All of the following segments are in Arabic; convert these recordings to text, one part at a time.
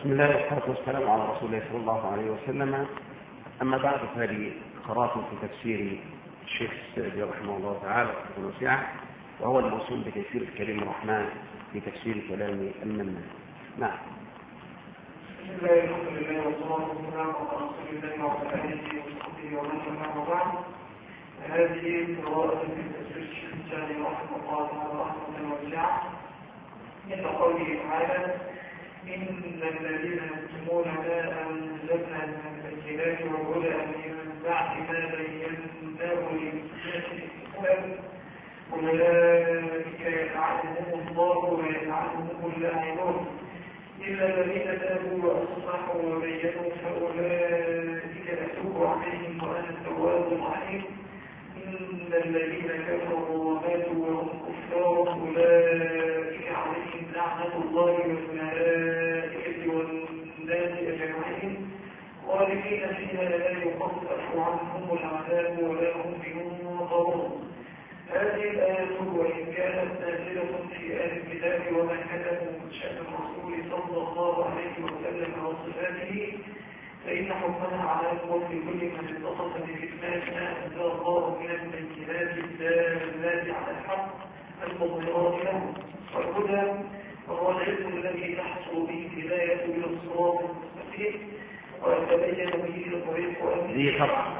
بسم الله والصلاة والسلام على رسول الله صلى الله عليه وسلم. أما بعد، فهذه قراءة في تفسير الشيخ السعدي رحمه الله تعالى رحمه واسعة، وهو الموسوم بتيسير الكريم الرحمن في تفسير كلام المنان. نعم. بسم الله الحمد لله والصلاة والسلام على رسول الله وعلى آله وصحبه ومن والاه وبعد. هذه قراءة في تفسير الشيخ السعدي رحمه الله تعالى رحمة واسعة من قوله تعالى: إن الذين يكتمون ما أنزلنا من البينات والهدى من بعد ما بيناه للناس في الكتاب أولئك يلعنهم الله ويلعنهم اللاعنون إلا الذين تابوا وأصلحوا وبينوا فأولئك أتوب عليهم وأنا التواب الرحيم. إن الذين كفروا وماتوا وهم كفار أولئك عليهم لعنة الله والملائكة والناس أجمعين خالدين فيها لا يخفف عنهم العذاب ولا هم ينظرون. هذه الآية وإن كانت نازلة في أهل الكتاب وما كتبوا من شأن الرسول صلى الله عليه وسلم وصفاته، فإن حكمها على في كل من اتصف بكتمان ما أنزل الله من البينات الدالات على الحق المظهرات له والهدى، وهو العلم الذي تحصل به الهداية إلى الصراط المستقيم ويتبين به طريق دي طبعا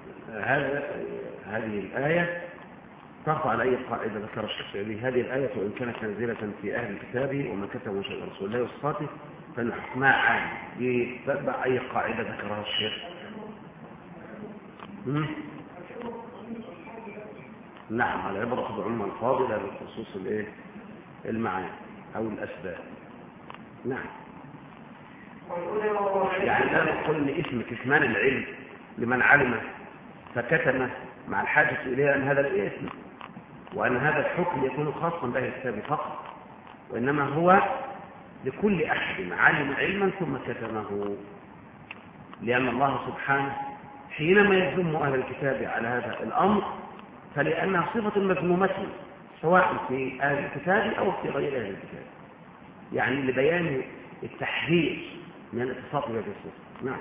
هذه الآية ترفع على أي قاعدة ذكر الشيخ السعدي. هذه الآية وإن كانت نازلة في أهل الكتاب وما كتبوا شيء رسول الله وصفاته فإن حكمها عام. يتبع أي قاعدة ذكرها الشيخ. نعم، على عبرة بعلم الفاضلة بخصوص المعاني أو الأسباب. نعم. يعني لا نقول إن اسم كتمان العلم لمن علمه فكتمه مع الحاجة إليه أن هذا الاسم وأن هذا الحكم يكون خاصا به الكتاب فقط، وإنما هو لكل أحد علم علما ثم كتمه، لأن الله سبحانه حينما يذم أهل الكتاب على هذا الأمر فلأنها صفة مذمومة سواء في أهل الكتاب أو في غير أهل الكتاب، يعني لبيان التحذير من الاتصاف بهذه الصفة. نعم.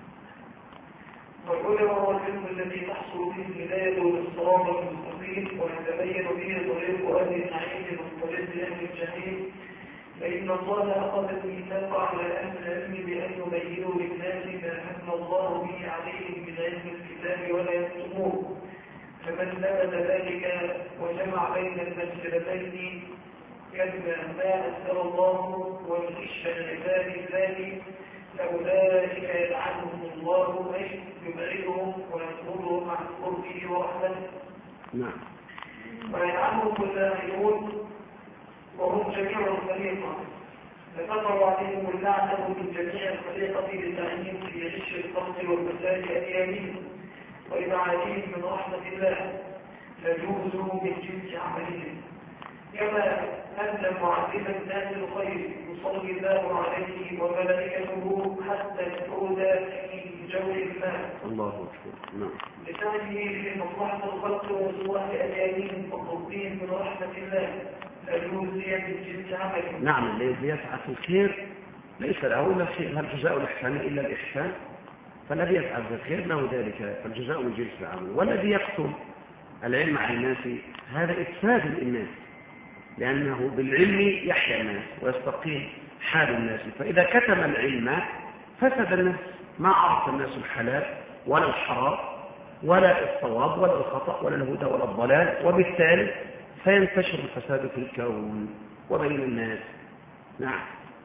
والهدى هو العلم الذي تحصل به الهداية والصراط المستقيم ويتبين به طريق أهل النعيم وطريق أهل الجحيم، فإن الله أخذ الميثاق على أهل العلم بأن يبينوا للناس ما أن الله به عليهم من علم الكتاب ولا يكتموه، فمن نبذ ذلك وجمع بين المسألتين كما ما أنزل الله والغش العباد ذلك فأولئك يلعنهم الله أي يبعدهم ويطردهم عن قربه ورحمته. نعم. ويلعنهم اللاعنون وهم جميع الخليقة، فكفروا عليهم اللعنة من جميع الخليقة لتعيين في غش الخلق والفساد أيامهم وإبعادهم من رحمة الله فجوزوا من جنس عملهم، كما أن معلم الناس الخير يصلي الله عليه وملائكته حتى يفرد في جو الماء. الله أكبر. نعم. لتعيه في مصلحة الخلق وصلاح أيامهم وقربهم من رحمة الله فجوزي من جنس عمله. نعم، الذي يسعى في الخير ليس له إلا شيء، هل جزاء الإحسان إلا الإحسان؟ فالذي يسعى في الخير له ذلك، فالجزاء من جنس العمل. والذي يكتم العلم عن الناس هذا إفساد للناس، لأنه بالعلم يحيا الناس ويستقيم حال الناس، فإذا كتم العلم فسد الناس، ما عرف الناس الحلال ولا الحرام ولا الصواب ولا الخطأ ولا الهدى ولا الضلال، وبالتالي فينتشر الفساد في الكون وبين الناس. نعم.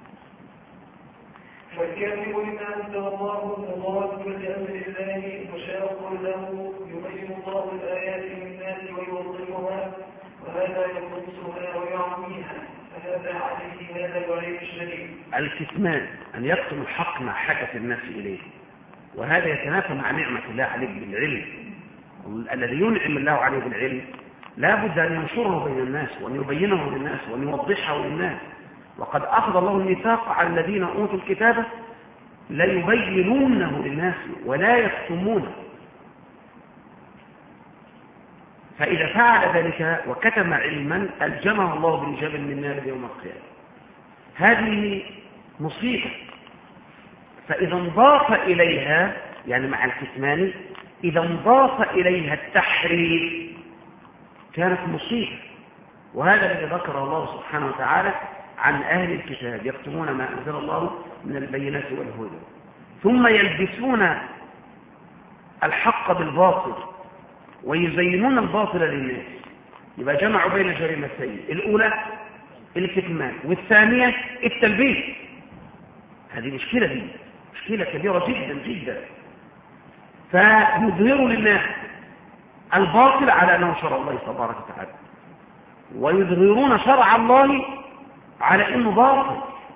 والكاتب لما أنزل الله مضاد لأمر الله مشاق له يبين الله الآيات للناس ويوضحها وهذا يخلصها ويعميها، فهذا عليه هذا الوعيد الشديد. الكتمان أن يكتم الحق مع حاجة الناس إليه، وهذا يتنافى مع نعمة الله عليك بالعلم. الذي ينعم الله عليه بالعلم لا بد أن ينشره بين الناس وأن يبينه للناس وأن يوضحه للناس، وقد أخذ الله الميثاق على الذين أوتوا الكتاب ليبينونه للناس ولا يكتمونه، فإذا فعل ذلك وكتم علما ألجمه الله بالإجابة من نار يوم القيامة. هذه مصيبة فإذا انضاف إليها يعني مع الكتمان إذا انضاف إليها التحريف كانت مصيبة. وهذا الذي ذكره الله سبحانه وتعالى عن أهل الكتاب يكتمون ما أنزل الله من البينات والهدى ثم يلبسون الحق بالباطل ويزينون الباطل للناس. يبقى جمعوا بين جريمتين، الأولى الكتمان والثانية التلبيس. هذه مشكلة، دي مشكلة كبيرة جدا جدا. فيظهروا للناس الباطل على أنه شرع الله تبارك وتعالى ويظهرون شرع الله على أنه باطل.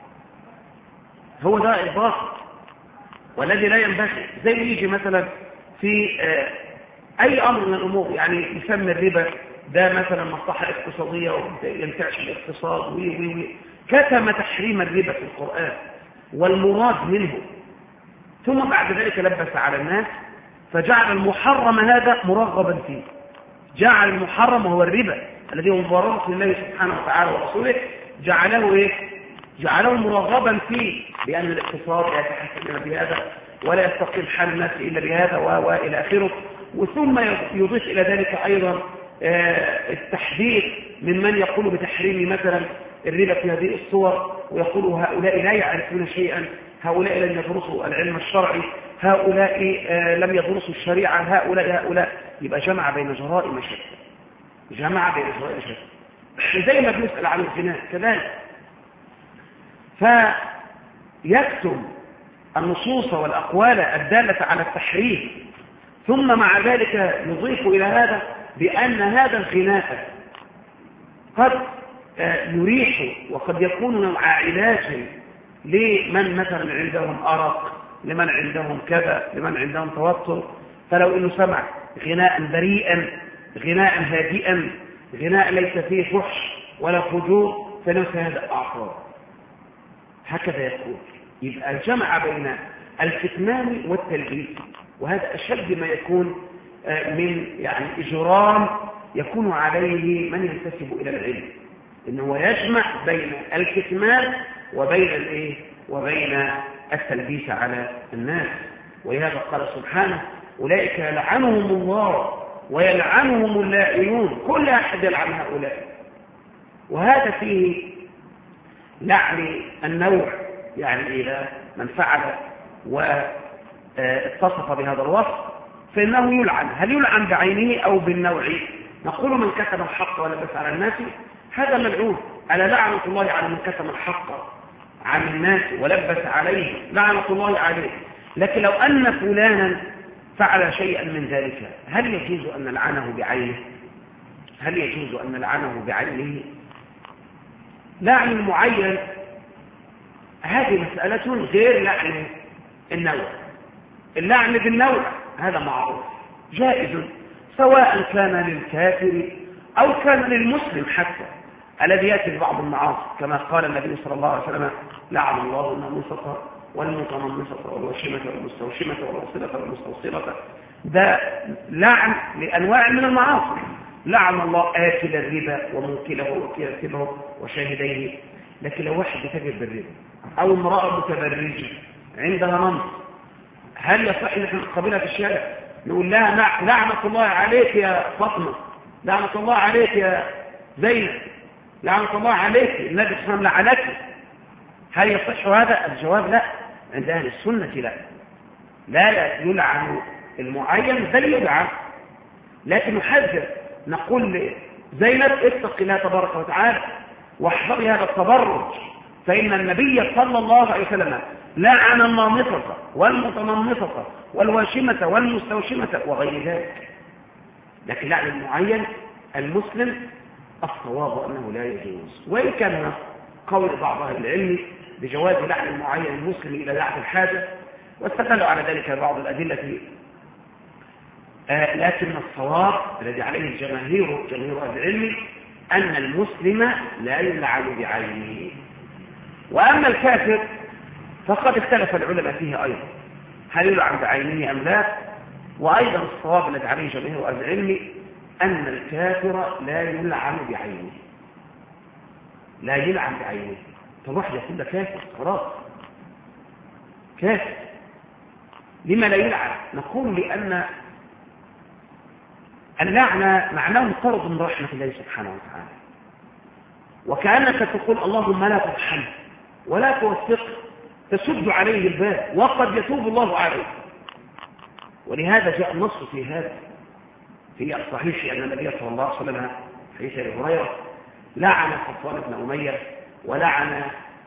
هو ده الباطل والذي لا ينبغي. زي يجي مثلا في أي أمر من الأمور، يعني يسمى الربا ده مثلا مصلحة اقتصادية وينتعش الاقتصاد كتم تحريم الربا في القرآن والمراد منه، ثم بعد ذلك لبس على الناس فجعل المحرم هذا مرغبا فيه. جعل المحرم وهو الربا الذي هو مبارك لله سبحانه وتعالى ورسوله جعله ايه؟ جعله مرغبا فيه، لأن الاقتصاد لا يتحسن بهذا ولا يستقيم حال الناس إلا بهذا وإلى آخره. وثم يضيف إلى ذلك أيضا التحذير من يقول بتحريم مثلا الربا في هذه الصور، ويقول هؤلاء لا يعرفون شيئا، هؤلاء لم يدرسوا العلم الشرعي، هؤلاء لم يدرسوا الشريعة، هؤلاء. يبقى جمع بين جرائم شتى، جمع بين جرائم شتى. زي ما بنسأل عن الزنا كذلك، فيكتم النصوص والأقوال الدالة على التحريم، ثم مع ذلك يضيف إلى هذا بأن هذا الغناء قد يريح وقد يكون نوع علاج لمن مثلا عندهم أرق، لمن عندهم كذا، لمن عندهم توتر. فلو إنه سمع غناء بريئا، غناء هادئا، غناء ليس فيه فحش ولا فجور، فإنه سيهدأ أعصابه. هكذا يكون. يبقى الجمع بين الكتمان والتلبيس، وهذا أشد ما يكون من يعني إجرام يكون عليه من ينتسب إلى العلم، إنه يجمع بين الكتمان وبين التلبيس على الناس. ولهذا قال سبحانه: أولئك يلعنهم الله ويلعنهم اللائمون. كل أحد يلعن هؤلاء. وهذا فيه لعن النوع، يعني إذا من فعل واتصف بهذا الوصف فإنه يلعن. هل يلعن بعينه أو بالنوع؟ نقول من كتم الحق ولبس على الناس هذا ملعون. ألا لعنة الله على من كتم الحق عن الناس ولبس عليه، لعنة الله عليه. لكن لو أن فلانا فعل شيئا من ذلك هل يجوز أن نلعنه بعينه؟ هل يجوز أن نلعنه بعينه؟ لعن المعين هذه مسألة غير لعن النوع. اللعن بالنوع هذا معروف جائز، سواء كان للكافر أو كان للمسلم حتى الذي يأتي ببعض المعاصي، كما قال النبي صلى الله عليه وسلم: لعن الله النامصة والمتنمصة والوشمة والمستوشمة والوصلة والمستوصلة. ده لعن لأنواع من المعاصي. لعن الله آكل الربا وموكله وكاتبه وشاهديه. لكن لو واحد يتاجر بالربا أو امرأة متبرجة عندها نمط، هل يصح ان احنا نقابلها في الشارع نقول لها لعنة الله عليك يا فاطمة، لعنة الله عليك يا زينب، لعنة الله عليك النبي صلى الله عليه وسلم لعنك؟ هل يصح هذا؟ الجواب لا. عند أهل السنة لا يلعن المعين بل يلعن. لكن نحذر، نقول لزينب: اتق الله تبارك وتعالى واحذري هذا التبرج، فإن النبي صلى الله عليه وسلم لعن النامصة والمتنمصة والواشمة والمستوشمة وغير ذلك. لكن لعن المعين المسلم الصواب أنه لا يجوز، وإن كان قول بعض أهل العلم بجواز لعن المعين المسلم إلى لعن الحاجة، واستدلوا على ذلك بعض الأدلة. لكن الصواب الذي عليه جماهير أهل العلم أن المسلم لا يلعن بعينه. وأما الكافر فقد اختلف العلماء فيه أيضا، هل يلعن بعينه أم لا؟ وأيضا الصواب الذي عليه جماهير أهل العلم أن الكافر لا يلعن بعينه، لا يلعن بعينه. فالواحد يقول ده كافر خلاص، كافر. لما لا يلعن؟ نقول لأن اللعنة معناه طرد من رحمة الله سبحانه وتعالى، وكأنك تقول اللهم لا ترحمه ولا توثقه، تسد عليه الباب وقد يتوب الله عليه. ولهذا جاء النص في هذا في الصحيح أن النبي صلى الله عليه وسلم حديث أبي هريرة لعن صفوان بن أمية ولعن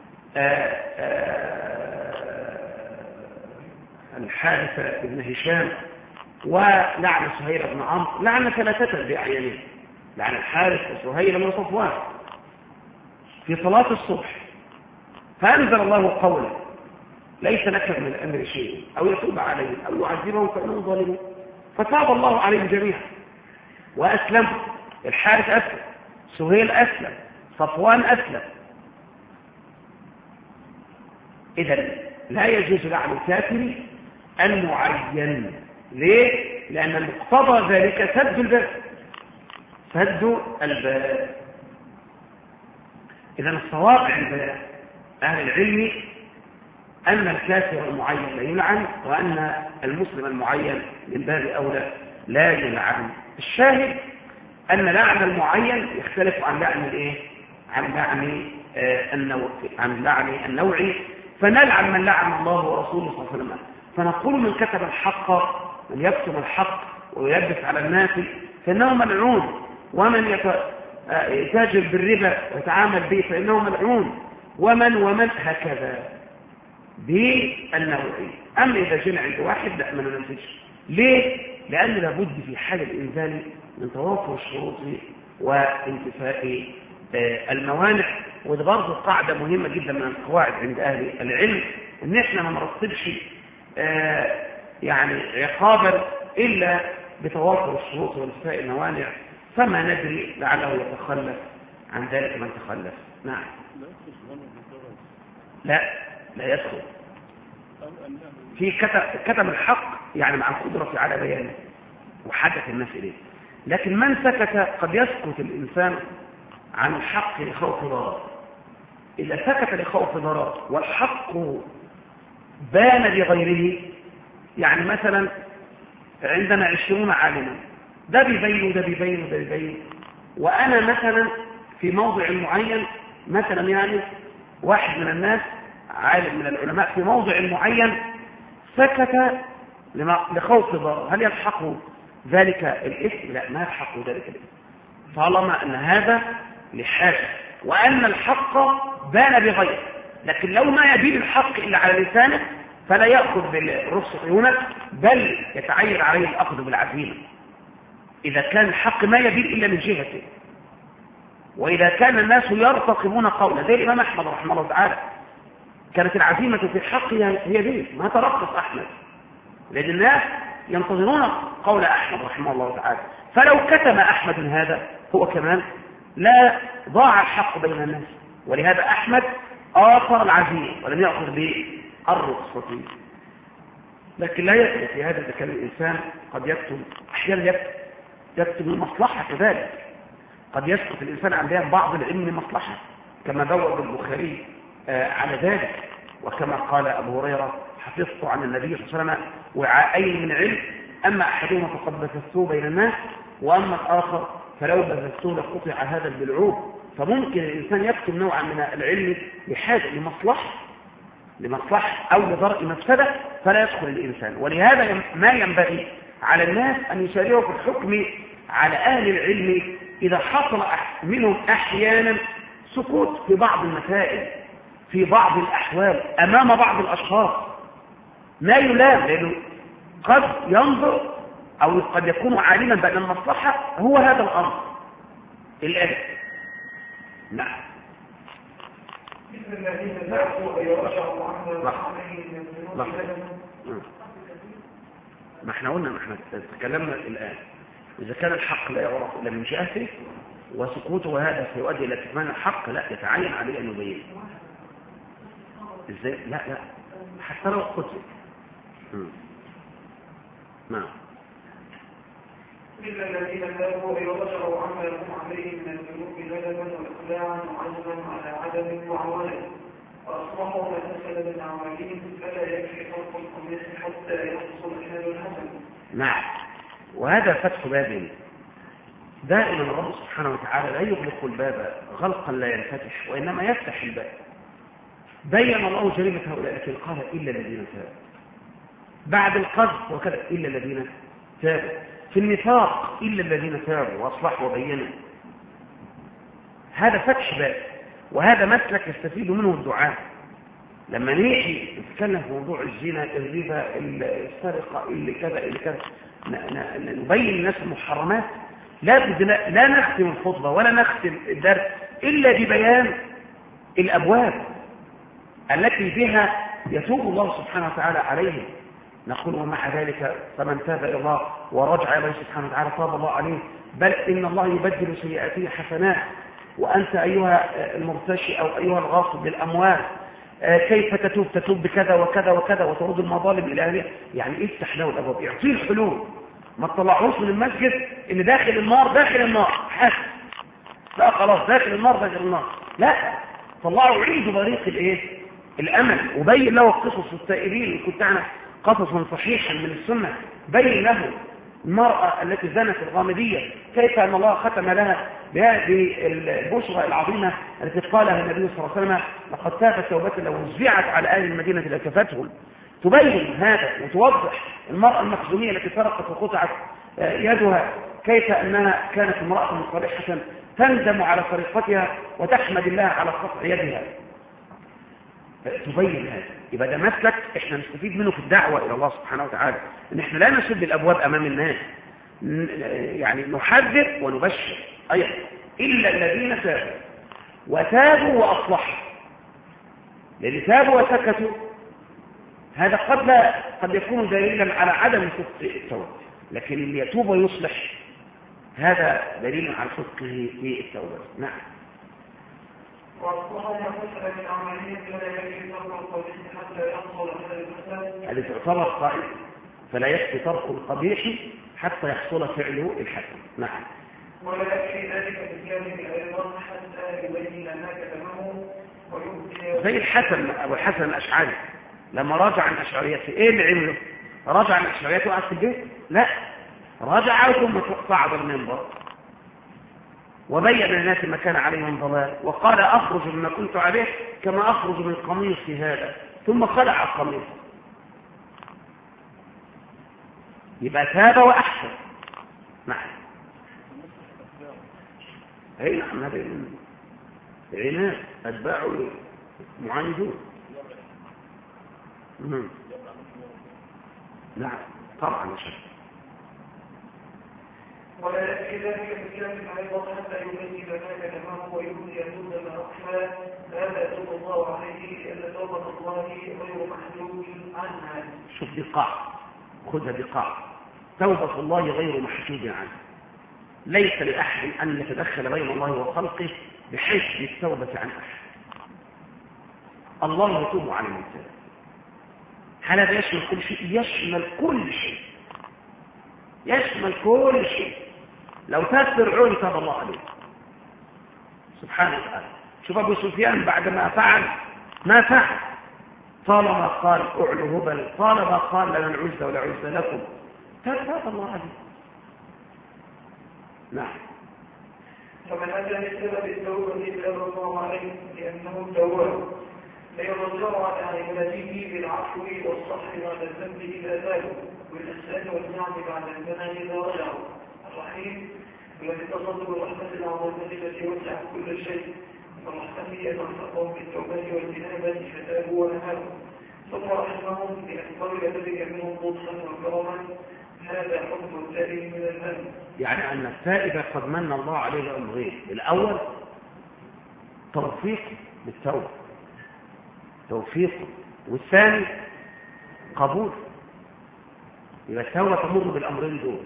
الحارث بن هشام ولعن سهيل بن عمرو، لعن ثلاثة بأعيانهم، لعن الحارث وسهيل بن صفوان في صلاة الصبح. فأنزل الله قولا ليس لك من الأمر شيء أو يتوب عليهم أو يعذبهم فإنهم ظالمون، فتاب الله عليهم جميعا وأسلموا. الحارث أسلم، سهيل أسلم، صفوان أسلم. إذن لا يجوز لعن الكافر المعين. ليه؟ لأن مقتضى ذلك سد الباب، سد الباب. إذن الصواب عند أهل العلم أن الكافر المعين لا يلعن، وأن المسلم المعين من باب أولى لا يلعن. الشاهد أن لعن المعين يختلف عن لعن الإيه؟ عن لعن النوعي. فنلعن من لعن الله ورسوله صلى الله عليه وسلم، فنقول من كتب الحق، من يكتم الحق ويلبس على الناس فإنه ملعون، ومن يتاجر بالربا ويتعامل به فإنه ملعون، ومن هكذا بالنوعي. أما إذا جينا عند واحد لا ما ننتجش. ليه؟ لأن لابد في حال الإنزال من توافر الشروط وانتفاء الموانع. وده برضه قاعدة مهمة جدا من القواعد عند أهل العلم، إن إحنا ما نرتبش يعني عقابا إلا بتوافر الشروط وانتفاء الموانع، فما ندري لعله يتخلف عن ذلك من تخلف. نعم. لا يدخل في كتم الحق يعني مع القدرة على بيانه وحدث الناس إليه. لكن من سكت قد يسكت الإنسان عن الحق لخوف ضرر. إذا سكت لخوف ضرر والحق بان لغيره، يعني مثلا عندنا 20 عالما، ده بيبين وده بيبين وده بيبين، وأنا مثلا في موضع معين، مثلا يعني واحد من الناس عالم من العلماء في موضع معين سكت لخوف ضرر، هل يلحق ذلك الإثم؟ لا، ما يلحق ذلك الإثم طالما أن هذا لحاجة وأن الحق بان بغيره. لكن لو ما يبين الحق إلا على لسانه فلا يأخذ بالرخصة هنا، بل يتعين عليه الأخذ بالعزيمة إذا كان الحق ما يبين إلا من جهته. وإذا كان الناس يرتقبون قوله زي الإمام أحمد رحمه الله تعالى، كانت العزيمة في الحق هي دي، ما ترقص أحمد، لأن الناس ينتظرون قول أحمد رحمه الله تعالى. فلو كتم أحمد هذا هو كمان لا ضاع الحق بين الناس. ولهذا أحمد آثر العزيمة ولم يأخذ بالرخصة. لكن لا يكتب في هذا إذا كان الإنسان قد يكتب أحيانا يكتب المصلحة كذلك، قد يسقط الإنسان عن بيان بعض العلم لمصلحة كما بوّب البخاري على ذلك، وكما قال أبو هريرة حفظت عن النبي صلى الله عليه وسلم وعاءين من علم، أما أحدهما فقد بثثته بين الناس، وأما الآخر فلو بثثته لقطع هذا البلعوب. فممكن الإنسان يكتب نوعا من العلم لحاجة لمصلحة أو لضرء مفسدة فلا يدخل الإنسان. ولهذا ما ينبغي على الناس أن يسارعوا في الحكم على أهل العلم إذا حصل منهم أحيانا سكوت في بعض المسائل في بعض الأحوال أمام بعض الأشخاص، ما يلام، لأنه قد ينظر أو قد يكون عالما بأن المصلحة هو هذا الأمر الآن. نعم. بسم الذين ذاقوا يرشعوا عنه ما احنا قلنا، ما احنا تكلمنا الآن إذا كان الحق لا يعرف إلا من جهته وسكوته هذا سيؤدي إلى كتمان الحق، لا يتعين عليه أن يبين. إزاي؟ لا حتى لو قتل. نعم. إلا الذين تابوا يرجعوا عما يكون عليه من الذنوب ندما وإقلاعا وعزما على عدم وعوانه وأصبحوا ما فسد من أعمالهم فلا يكفي فرق القميص حتى يحصل هذا الحسن. نعم، وهذا فتح باب. دائما الرب سبحانه وتعالى لا يغلق الباب غلقا لا ينفتح، وإنما يفتح الباب. بين الله جريمة هؤلاء، لكن قال إلا الذين تابوا بعد القذف وكذا، إلا الذين تابوا في النفاق، إلا الذين تابوا وأصلحوا وبينوا. هذا فتح باب، وهذا مسلك يستفيد منه الدعاء. لما نيجي نتكلم في موضوع الزنا، الربا، السرقة، اللي كذا اللي كذا، نبين للناس المحرمات، لا نختم الخطبة ولا نختم الدرس إلا ببيان الأبواب التي بها يتوب الله سبحانه وتعالى عليهم. نقول ومع ذلك فمن تاب إلى الله ورجع إليه سبحانه وتعالى تاب الله عليه، بل إن الله يبدل سيئاته حسنات. وأنت أيها المرتشي أو أيها الغاصب للأموال، كيف تتوب بكذا وكذا وكذا وترد المظالم إلى أهلها. يعني افتح له الأبواب، يعطيه الحلول. ما تطلعوش من المسجد إن داخل النار حسن، لا خلاص داخل النار، لا، طلعوا عيدوا بريق الأمل، وبين له قصص التائبين. كنت أنا قصصا صحيحا من السنة، بين له المرأة التي زنت الغامدية كيف أن الله ختم لها بهذه البشرى العظيمة التي قالها النبي صلى الله عليه وسلم لقد تابت توبة لو وزعت على أهل المدينة لكفتهم. تبين هذا وتوضح المرأة المخزومية التي سرقت وقطعت يدها كيف أنها كانت امرأة صالحة تندم على سرقتها وتحمد الله على قطع يدها. تبين هذا. يبقى ده مسلك احنا نستفيد منه في الدعوة إلى الله سبحانه وتعالى، ان احنا لا نسد الأبواب أمام الناس، يعني نحذر ونبشر أيضا إلا الذين تابوا وتابوا وأصلحوا. لأن تابوا وسكتوا هذا قد يكون دليلا على عدم صدق التوبة، لكن اللي يتوب ويصلح هذا دليل على صدقه في التوبة. نعم. وأصبحوا ما فسد من أعمالهم فلا يكفي ترك القبيح حتى يحصل هذا الفساد. هذه تعتبر قائد، فلا يكفي ترك القبيح حتى يحصل فعله الحسن. نعم. ولا يكفي ذلك بالجانب أيضا حتى يبين ما كتمه ويبدي. زي الحسن أبو الحسن الأشعري لما راجع عن أشعريته، إيه اللي عمله؟ راجع عن أشعريته وقعد في البيت؟ لا، راجع ثم صعد المنبر وبين للناس ما كان عليهم ضلال، وقال أخرج مما كنت عليه كما أخرج من قميصي هذا، ثم خلع القميص. يبقى تاب وأحسن. نعم. أي نعم، هذا عناد أتباع معاندون. نعم طبعا شك. ولا يكفي ذلك بالجانب أيضا حتى يبين ما كتمه ويبدي يتوب ما أخفى، فهذا يتوب الله عليه أن توبة الله غير محجوب عنها. شوف دقاع، خذها دقاع. توبة الله غير محجوب عنه، ليس لأحد أن يتدخل بين الله وخلقه بحيث التوبة عن أحد. الله يتوب عن الإنسان. هذا يشمل كل شيء، يشمل كل شيء، يشمل كل شيء. لو تاب فرعون تاب الله عليه سبحانه وتعالى. شوف أبو سفيان بعدما فعل ما فعل، طالما قال أعلو هبل، طالما قال لنا العزة ولا عزة لكم، تاب الله عليه. نعم. فمن أتى بسبب التوبة تاب الله عليه لأنه تواب، فيرجع على عباده بالعفو والصفح بعد الذنب إذا تابوا، والإحسان والنعم بعد الزمان إذا رجعوا. الرحيم الذي اتصل بالرحمة العظيمة التي وسعت كل شيء، فالرحمة يترفقهم بالتوبة والإنابة فتابوا ونهاروا، ثم رحمهم بأن قبل ذلك منهم لطفا وكرما. هذا حكم التائب من الذنب. يعني أن التائب قد من الله عليه بأمرين: الأول توفيق بالتوبة، توفيق، والثاني قبول. يبقى التوبة تمر بالأمرين دول،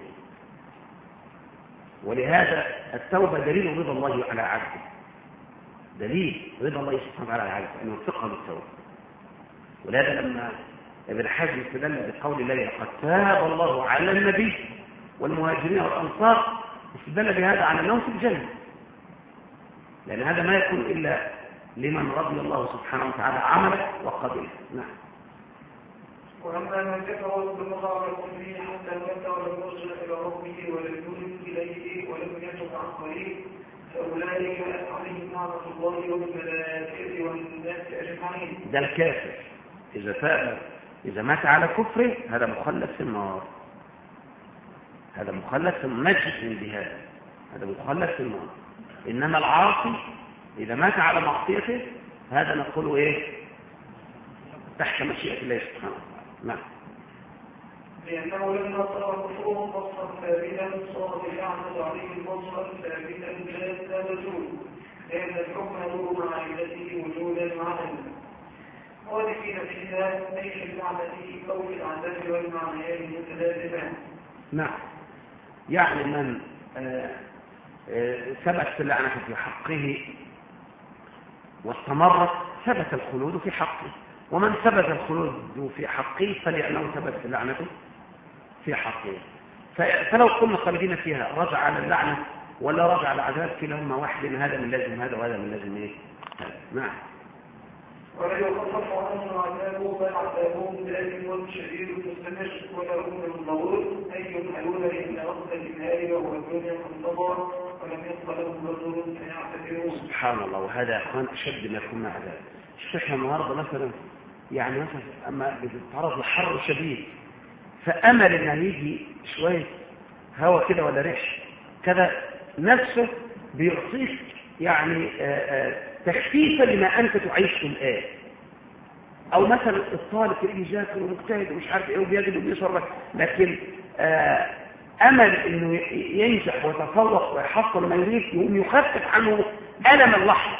ولهذا التوبة دليل رضا الله على عبده، دليل رضا الله سبحانه وتعالى على عبده أن يوفقه للتوبة. ولهذا لما ابن حزم استدل بقول الله لقد تاب الله على النبي والمهاجرين والأنصار، استدل بهذا على أنهم في الجنة، لأن هذا ما يكون إلا لمن رضي الله سبحانه وتعالى عمله وقبله. نعم. وأما من كفر بالمخالفة فيه حتى مات ولم يرجع إلى ربه ولم يؤمن إليه ولم يتب عن طريق فأولئك عليهم لعنة الله والملائكة والناس أجمعين. ده الكافر إذا مات على كفره هذا مخلد في النار، هذا مخلد في مجلس بهذا، هذا مخلد في النار. إنما العاصي إذا مات على معصيته هذا نقول إيه؟ تحت مشيئة الله سبحانه وتعالى. نعم. لأنه لما صار كفره وصفا ثابتا صار بلعنة عليه وصفا ثابتا لا تزول، لأن الحكم له مع علته وجودا وعدما. خالفين فيها أي في اللعنة أو في العذاب والمعنيين متلازمان. نعم. يعني من ثبت اللعنة في حقه واستمرت ثبت الخلود في حقه، ومن ثبت الخلود في حقه فلأنه ثبت اللعنة في حقه. فلو كنا خالدين فيها رجع على اللعنة ولا رجع على العذاب كلاهما واحد، هذا من لازم هذا وهذا من لازم ايه. نعم. ولا يخفف عنهم عذابه بل عذابهم دائم شديد مستمر ولا هم ينظرون أي يمهلون إلا وقت النهاية وهو الدنيا منتظر ولم يقبل لهم رسول فيعتذرون. سبحان الله. وهذا يا اخوان اشد ما يكون عذاب. الشيخ النهارده مثلا يعني مثلا اما بتتعرض لحر شديد فامل ان يجي شويه هواء كده ولا ريح كذا نفسه بيعطيك يعني تخفيفا لما انت تعيشه الان. او مثلا الطالب اللي يذاكر ومجتهد ومش عارف ايه وبيجد وبيصرف، لكن امل انه ينجح ويتفوق ويحصل ما يريد يقوم يخفف عنه الم اللحظه.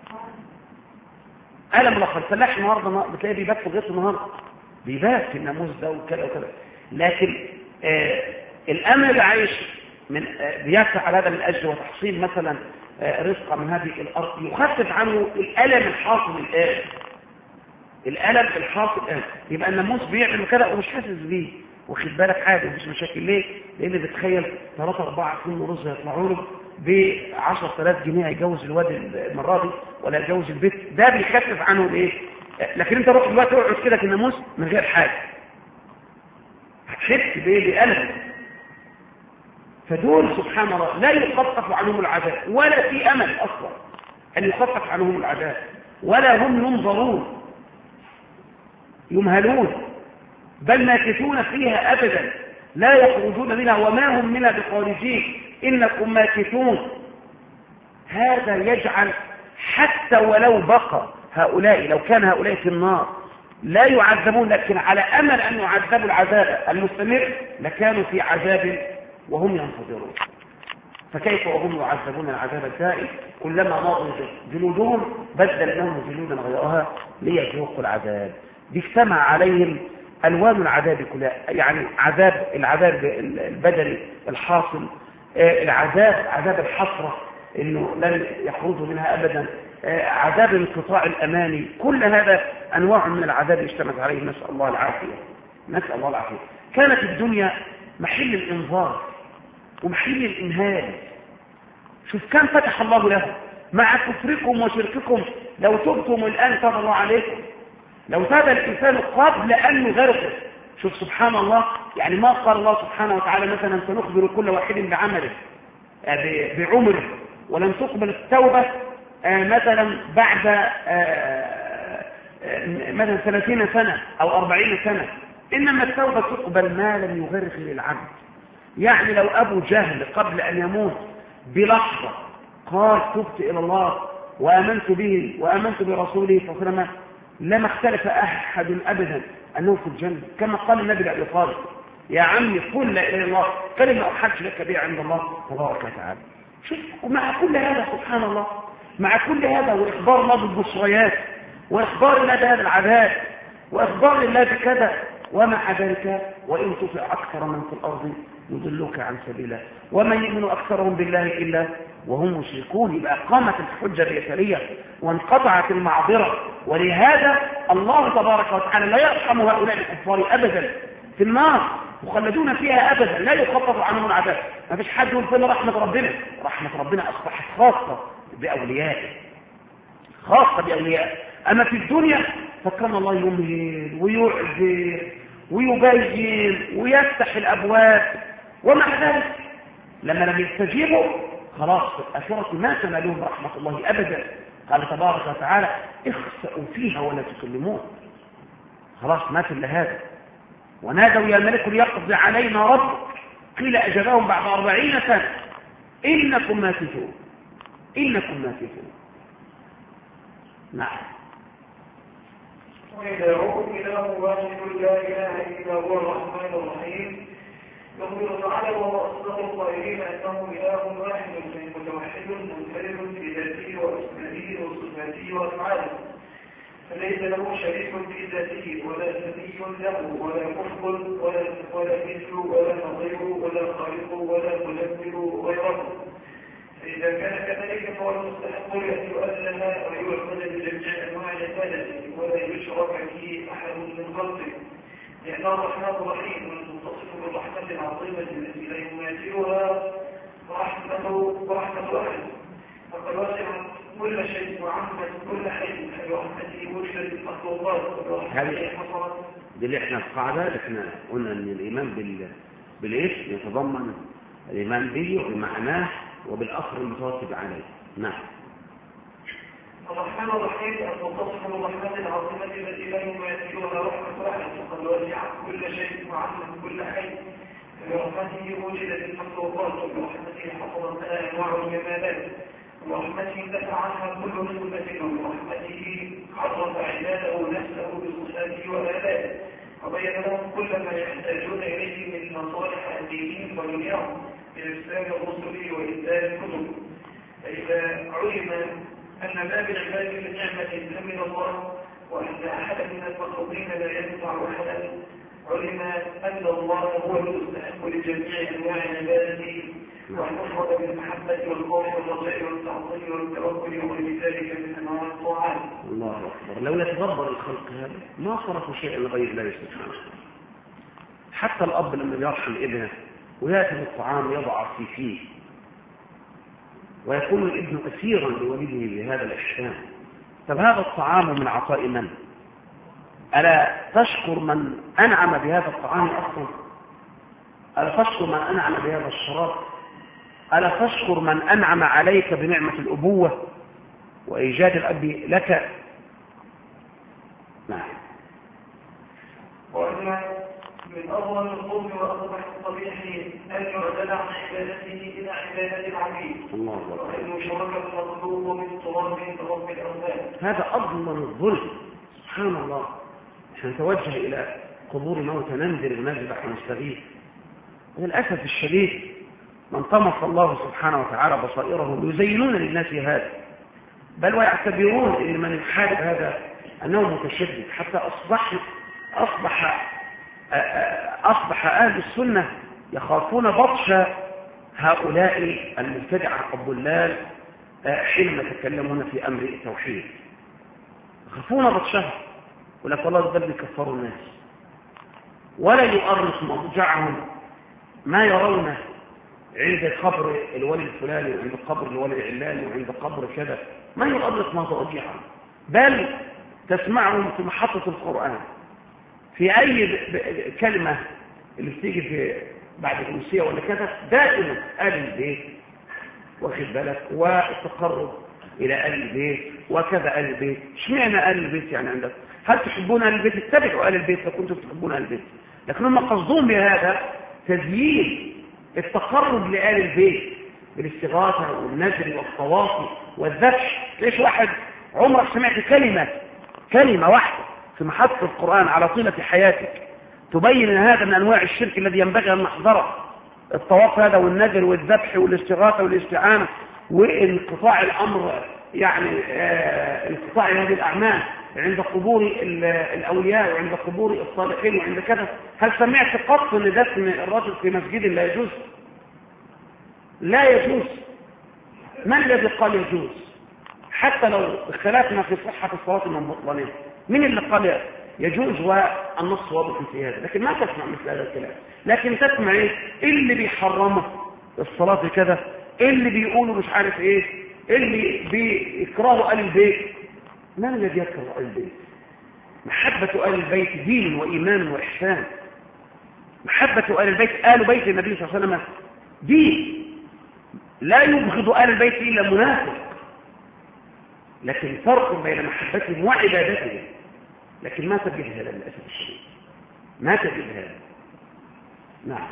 الم اللحظه. الفلاح النهارده بتلاقيه بيبات في غير النهارده، بيبات في الناموس ده وكذا وكذا، لكن الامل اللي عايش من بيسعى على هذا من اجل وتحصيل مثلا رزقا من هذه الارض يخفف عنه الالم الحاصل الان. الالم الحاصل الان يبقى الناموس بيعمل كده ومش حاسس بيه، واخد بالك حاجه مش مشاكل. ليه؟ لان بتخيل 3 4 كيلو رز يطلعوا له ب 10000 جنيه يجوز الواد المره دي ولا يجوز البيت، ده بيخفف عنه الايه. لكن انت روح دلوقتي اقعد كده في الناموس من غير حاجه هتحس بايه؟ بألم. فدول سبحان الله لا يخفف عنهم العذاب ولا في امل اصلا ان يخفف عنهم العذاب، ولا هم ينظرون يمهلون، بل ماكثون فيها ابدا لا يخرجون منها وما هم منها بخارجين انكم ماكثون. هذا يجعل حتى ولو بقى هؤلاء، لو كان هؤلاء في النار لا يعذبون لكن على امل ان يعذبوا العذاب المستمر لكانوا في عذاب وهم ينتظرون. فكيف وهم يعذبون العذاب الدائم كلما مضوا جلودهم بدلناهم جلودا غيرها ليذوقوا العذاب. بيجتمع عليهم الوان العذاب كلها، يعني العذاب البدني الحاصل، عذاب الحسره انه لن يخرجوا منها ابدا، عذاب انقطاع الاماني، كل هذا انواع من العذاب اجتمعت عليه. نسال الله العافيه، نسال الله العافيه. كانت الدنيا محل الانذار ومحل الإمهال. شوف كم فتح الله له مع كفركم وشرككم، لو تبتم الآن تاب الله عليكم، لو تاب الإنسان قبل أن يغرقه. شوف سبحان الله، يعني ما قال الله سبحانه وتعالى مثلا سنخبر كل واحد بعمله بعمره ولن تقبل التوبة مثلا بعد مثلا 30 سنة أو 40 سنة، إنما التوبة تقبل ما لم يغرق للعبد. يعني لو أبو جهل قبل أن يموت بلحظة قال تبت إلى الله وآمنت به وآمنت برسوله صلى الله عليه وسلم لما اختلف أحد أبدا أنه في الجنة، كما قال النبي لأبي طالب يا عمي قل لا إله إلا الله كلمة أحج لك بها عند الله تبارك وتعالى. شوف، ومع كل هذا سبحان الله، مع كل هذا وإخبار الله بالبشريات وإخبار الله بهذا العذاب وإخبار الله بكذا، ومع ذلك وإن تطع أكثر من في الأرض يضلوك عن سبيله ومن يؤمن أكثرهم بالله إلا وهم مشركون. يبقى قامت الحجة اليسارية وانقطعت المعذرة، ولهذا الله تبارك وتعالى لا يرحم هؤلاء الكفار أبدا، في النار مخلدون فيها أبدا لا يخفف عنهم العذاب. ما فيش حد يقول فين رحمة ربنا، رحمة ربنا أصبحت خاصة بأوليائه، خاصة بأولياء. أما في الدنيا فكان الله يمهل ويعذر ويبين ويفتح الأبواب، ومع ذلك لما لم يستجيبوا خلاص في الآخرة ما تنالهم رحمة الله أبدا. قال تبارك وتعالى اخسأوا فيها ولا تكلمون. خلاص ما في إلا هذا. ونادوا يا ملك ليقضي علينا ربك، قيل أجابهم بعد 40 سنة إنكم ماكثون إنكم ماكثون. نعم. وإلهكم إله واحد لا إله إلا هو الرحمن الرحيم. يخبر تعالى وهو أصدق القائلين أنه إله واحد متوحد منفرد في ذاته وأسمائه وصفاته وأفعاله، فليس له شريك في ذاته ولا سمي له ولا كفر ولا مثل ولا نظير ولا خالق ولا مدبر غيره. فإذا كان كذلك فهو المستحق أن يؤذن ويعبد بجميع أنواع عبادته ولا يشرك فيه أحد من خلقه، لأنه الرحمن الرحيم والمتصف بالرحمة العظيمة التي لا يماثلها ورحمة أحد، فقد وسع كل شيء وعمت كل حي برحمته وجدت المخلوقات وبرحمته حصلت. دي اللي احنا القاعدة احنا قلنا ان الإيمان بالإيش يتضمن الإيمان به وبمعناه وبالأصل المتوسط عليه. نعم. الرحمن الرحيم المتصف بالرحمة العظيمة التي لا يماثلها رحمة أحد، وقد وسعت كل شيء وعمت كل حي برحمته وجدت المخلوقات وبرحمته حصلت أنواع الجمالات، ورحمته دفع عنها كل نسبة، وبرحمته عرف عباده نفسه بصفاته وآلائه، وبين لهم كل ما يحتاجون إليه من مصالح دينهم ودنياهم بإرسال الرسل وإنزال الكتب. فإذا علم أن ما بالعباد من نعمة من الله وأن أحدا من المخلوقين لا ينفع أحدا، علم أن الله هو المستحق لجميع أنواع عبادته، والمفرد بالمحبة والخوف والرجاء والتعظيم والتوكل وغير ذلك من أنواع الطاعات. الله أكبر. لو يتدبر الخلق هذا ما صرفوا شيئا لغير الله سبحانه. حتى الأب لما يرحم ابنه ويأتي الطعام يضع فيه ويكون الابن أسيرا لوالده بهذا الإحسان. طب هذا الطعام من عطاء من؟ ألا تشكر من أنعم بهذا الطعام أصلا؟ ألا تشكر من أنعم بهذا الشراب؟ ألا تشكر من أنعم عليك بنعمة الأبوة وإيجاد الأب لك؟ نعم. وأن من أول الظلم وأصبح الطبيعي أن يعدل عن عبادته إلى عبادة العبيد، وأن يشرك المطلوب من طلاب رب الأرباب. هذا أضمن الظلم. سبحان الله. نحن نتوجه إلى قبور موتى ننذر ونذبح ونستغيث. وللأسف الشديد من طمس الله سبحانه وتعالى بصائرهم يزينون للناس هذا، بل ويعتبرون ان من يحارب هذا انه متشدد، حتى اصبح اهل السنه يخافون بطش هؤلاء المبتدعه الضلال حينما يتكلمون في امر التوحيد. يخافون بطشها، ولكن الله ده بيكفروا الناس ولا يؤرخ مضجعهم ما يرونه عند قبر الولي الفلاني وعند قبر الولي العلاني وعند قبر كذا، ما يؤرخ مضجعهم، بل تسمعهم في محطة القرآن في أي كلمة اللي بتيجي في بعد الأمسية ولا كذا دائما آل البيت، واخد بالك، والتقرب إلى آل البيت وكذا آل البيت. اشمعنى آل البيت يعني عندك؟ هل تحبون آل البيت؟ اتبعوا آل البيت لو كنتم تحبون آل البيت. لكن هم قصدون بهذا تزيين التقرب لآل البيت بالاستغاثة والنذر والطواف والذبح. ليش واحد عمرك سمعت كلمة واحدة في محطة القرآن على طيلة حياتك تبين ان هذا من انواع الشرك الذي ينبغي ان نحذره؟ الطواف هذا والنذر والذبح والاستغاثة والاستعانة وانقطاع الامر، يعني انقطاع هذه الاعمال عند قبور الاولياء وعند قبور الصالحين وعند كذا. هل سمعت قط ان دفن الرجل في مسجد لا يجوز؟ لا يجوز. من الذي قال يجوز؟ حتى لو اختلفنا في صحة الصلاة من بطلانها، من اللي قال يجوز والنص واضح في هذا؟ لكن ما تسمع مثل هذا الكلام، لكن تسمع ايه اللي بيحرمه الصلاة كذا، اللي بيقولوا مش عارف ايه، اللي بيكرهوا آل البيت. من الذي يكره آل البيت؟ محبة آل البيت دين وإيمان وإحسان. محبة آل البيت، آل بيت النبي صلى الله عليه وسلم دين، لا يبغض آل البيت إلا منافق. لكن فرق بين محبتهم وعبادتهم. لكن ما تجد هذا للأسف الشديد، ما تجد هذا. نعم.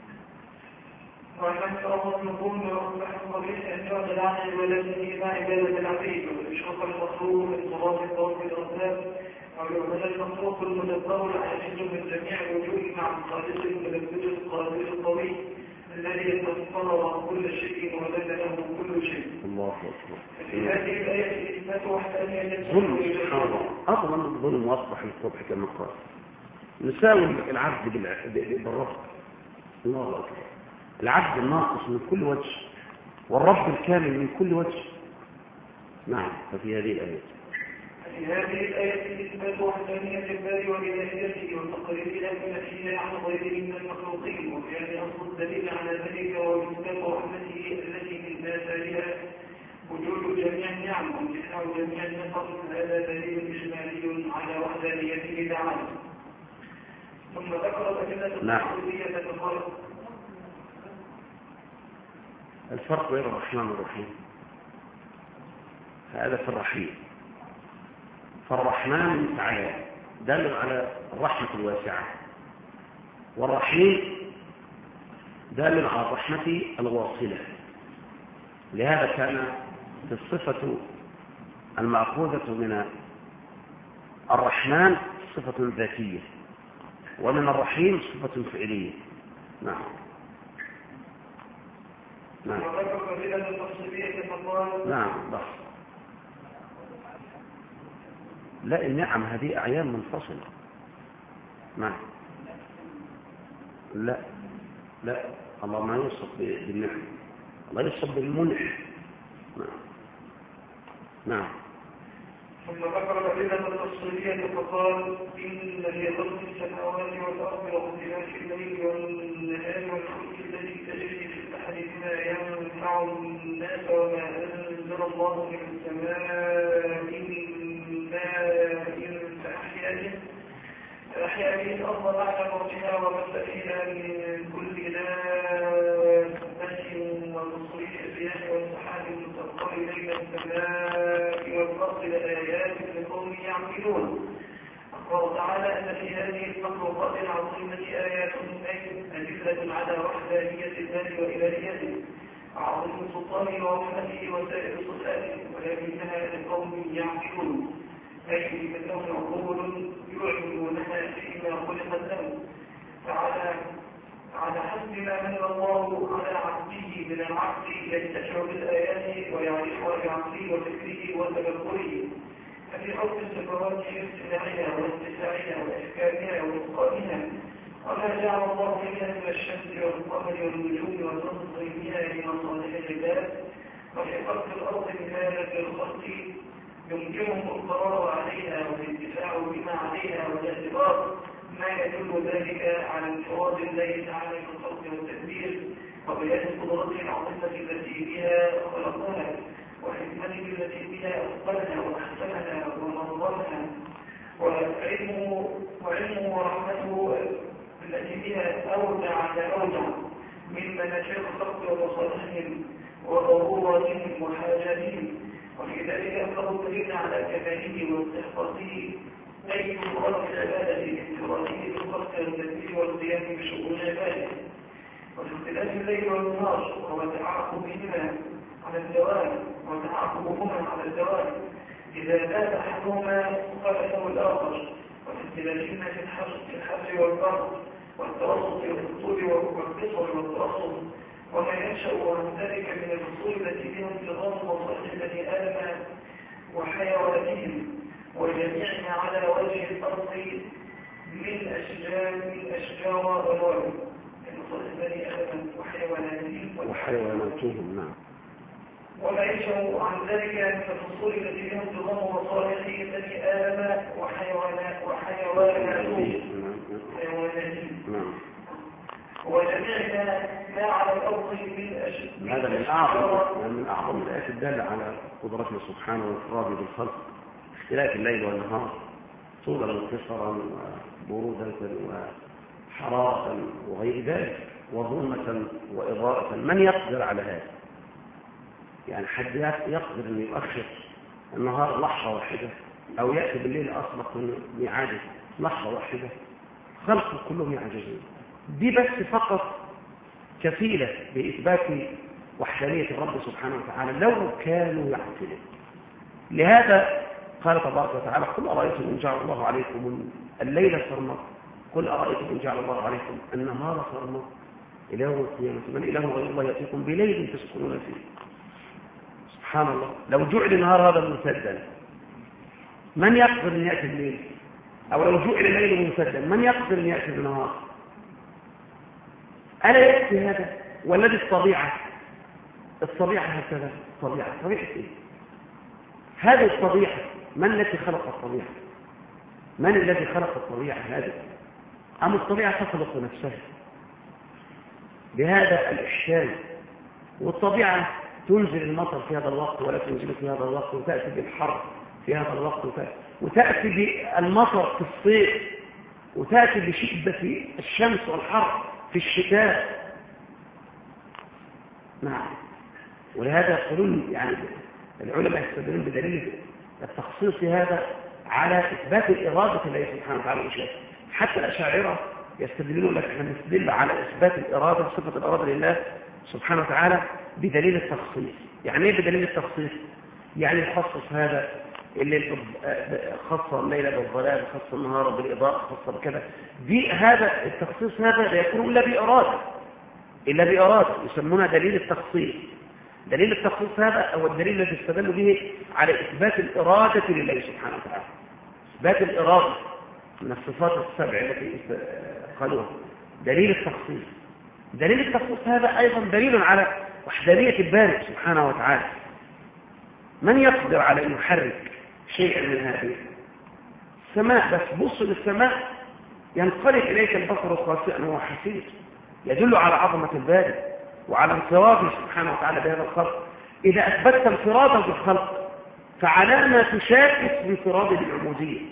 وأن الله يقول وأصبح القبيح أن يعد العقل ولده مع عبادة العبيد ويشرق المخلوق من صلاة الضوء الأصنام أو يعمل المخلوق المتطور العاجز من جميع الوجوه مع الخالق الملبد القادر القوي الذي يتصرف كل شيء ولد له كل شيء. الله أكبر. في هذه الآية إثبات وحدانية ظلم سبحان الله، أظلم الظلم وأصبح الصبح كما قال. نساوي العبد بالرب. الله أكبر. العبد الناقص من كل وجه والرب الكامل من كل وجه. نعم. ففي هذه الآية في هذه الآية إثبات وحدانية الباري وإلهيته والتقرير إلى نفسه عن غيره من المخلوقين، وفي هذه أصل الدليل على ذلك وإثبات رحمته التي من آثارها وجود جميع النعم وانتفاع جميع النقص. هذا دليل إجمالي على وحدانيته تعالى. ثم ذكر أدلة التقريرية الفرق. الفرق بين الرحمن والرحيم هذا في الرحيم. فالرحمن تعالى دل على الرحمة الواسعة، والرحيم دل على الرحمة الواصلة. لهذا كان في الصفة المأخوذة من الرحمن صفة ذاتية، ومن الرحيم صفة فعلية. نعم. نعم. نعم. بس لا، النعم هذه أعيان منفصلة. نعم. لا لا، الله ما يوصف بالنعم، الله يوصف بالمنح. نعم. نعم. ثم ذكر الأدلة التفصيلية فقال إن في خلق السماوات والأرض واختلاف الليل والنهار والفلك التي تجري في البحر بما ينفع الناس وما أنزل الله من السماء من ماء فأحيا به الأرض بعد موتها وبث فيها من كل دابة وتصريف الرياح والسحاب المسخر بين السماء والأرض لآيات لقوم يعقلون. أخبر تعالى أن في هذه المخلوقات العظيمة آيات أدلة على وحدانية الله وإلهيته عظيم سلطانه ورحمته وسائر صفاته، ولكنها لقوم يعقلون أي من لهم عقول يعلمونها فيما خلقت له. على حسب ما من الله على عبده من العقل يستشعر بالآيات ويعرفها بعقله وفكره وتدبره. ففي خلق السماوات باستماعها واتساعها وإحكامها وإتقانها وما جعل الله فيها من الشمس والقمر والنجوم وتنظيمها لمصالح العباد. وفي خلق الأرض مثالا للخلق يمكنهم القرار عليها والانتفاع بما عليها والاعتبار ما يدل ذلك على انفراد الله تعالى في الخلق والتدبير وبيان قدرته العظيمة التي بها خلقها وحكمته التي بها أتقنها وأحسنها ونظمها وعلمه ورحمته التي بها أودع لأودع من مناشئ الخلق ومصالحهم وضروراتهم وحاجاتهم. وفي ذلك أكثر الدليل على كماله واستحقاقه أي خلق العبادة لانفراده بالخلق والتدبير والقيام بشؤون عباده. وفي اختلاف الليل والنهار وتعاقبهما على الدوام إذا زاد أحدهما خلفه الآخر. وفي اختلافهما في الحر والبرد والتوسط والطول والقصر والتوسط وما ينشأ عن ذلك من الفصول التي بها انتظام مصالح بني آدم وحيواناتهم وجميع ما على وجه الأرض من أشجار ونوع مصالح بني آدم وحيواناتهم. نعم. وما ينشأ عن ذلك من الفصول التي بها انتظام مصالح بني آدم وحيواناتهم. نعم. وجميع ما على الأرض من أشجار. هذا من أعظم الآيات الدالة على قدرته سبحانه وانفراده بالخلق. اختلاف الليل والنهار طولا وقصرا وبرودا وحرارة وغير ذلك وظلمة وإضاءة، من يقدر على هذا؟ يعني حد يقدر أن يؤخر النهار لحظة واحدة أو يأتي بالليل أسبق من ميعاده لحظة واحدة؟ خلقه كلهم يعجزون. دي بس فقط كفيلة بإثبات وحدانية الرب سبحانه وتعالى لو كانوا يعقلون. لهذا قال تبارك وتعالى: قل أرأيتم إن جعل الله عليكم الليل سرمدا، قل أرأيتم إن جعل الله عليكم النهار سرمدا إلى يوم القيامة من إله غير الله يأتيكم بليل تسكنون فيه. سبحان الله، لو جعل النهار هذا ممتدا من يقدر أن يأتي الليل؟ أو لو جعل الليل ممتدا من يقدر أن يأتي النهار؟ ألا يأتي هذا؟ والذي الطبيعة هكذا. طبيعة إيه؟ هذه الطبيعة من الذي خلق الطبيعة؟ من الذي خلق الطبيعة هذه؟ أم الطبيعة تخلق نفسها بهذا الإحسان؟ والطبيعة تنزل المطر في هذا الوقت ولا تنزل في هذا الوقت، وتأتي بالحر في هذا الوقت، وتأتي بالمطر في الصيف، وتأتي بشدة الشمس والحر في الشتاء. نعم. ولهذا يقولون يعني العلماء يستدلون بدليل التخصيص هذا على إثبات الإرادة لله سبحانه وتعالى وشيء. حتى الأشاعرة يستدلون لك أن نستدل على إثبات الإرادة، صفة الإرادة لله سبحانه وتعالى بدليل التخصيص. يعني إيه بدليل التخصيص؟ يعني يخصص هذا اللي خص الليل بالظلام، خص النهار بالإضاءة، خص بكذا. هذا التخصيص هذا لا يكون إلا بإرادة يسمونها دليل التخصيص. دليل التخصيص هذا هو الدليل الذي استدلوا به على إثبات الإرادة لله سبحانه وتعالى. إثبات الإرادة من الصفات السبع التي قالوها دليل التخصيص. دليل التخصيص هذا أيضا دليل على وحدانية البارئ سبحانه وتعالى. من يقدر على أن يحرك شيئا من هذه السماء؟ بس بص للسماء ينقلب إليك البصر خاسئا وهو حسير، يدل على عظمة البارئ وعلى انفراده سبحانه وتعالى بهذا الخلق. إذا أثبتت انفراده بالخلق فعلى ما تشاكك بانفراده بالعبودية.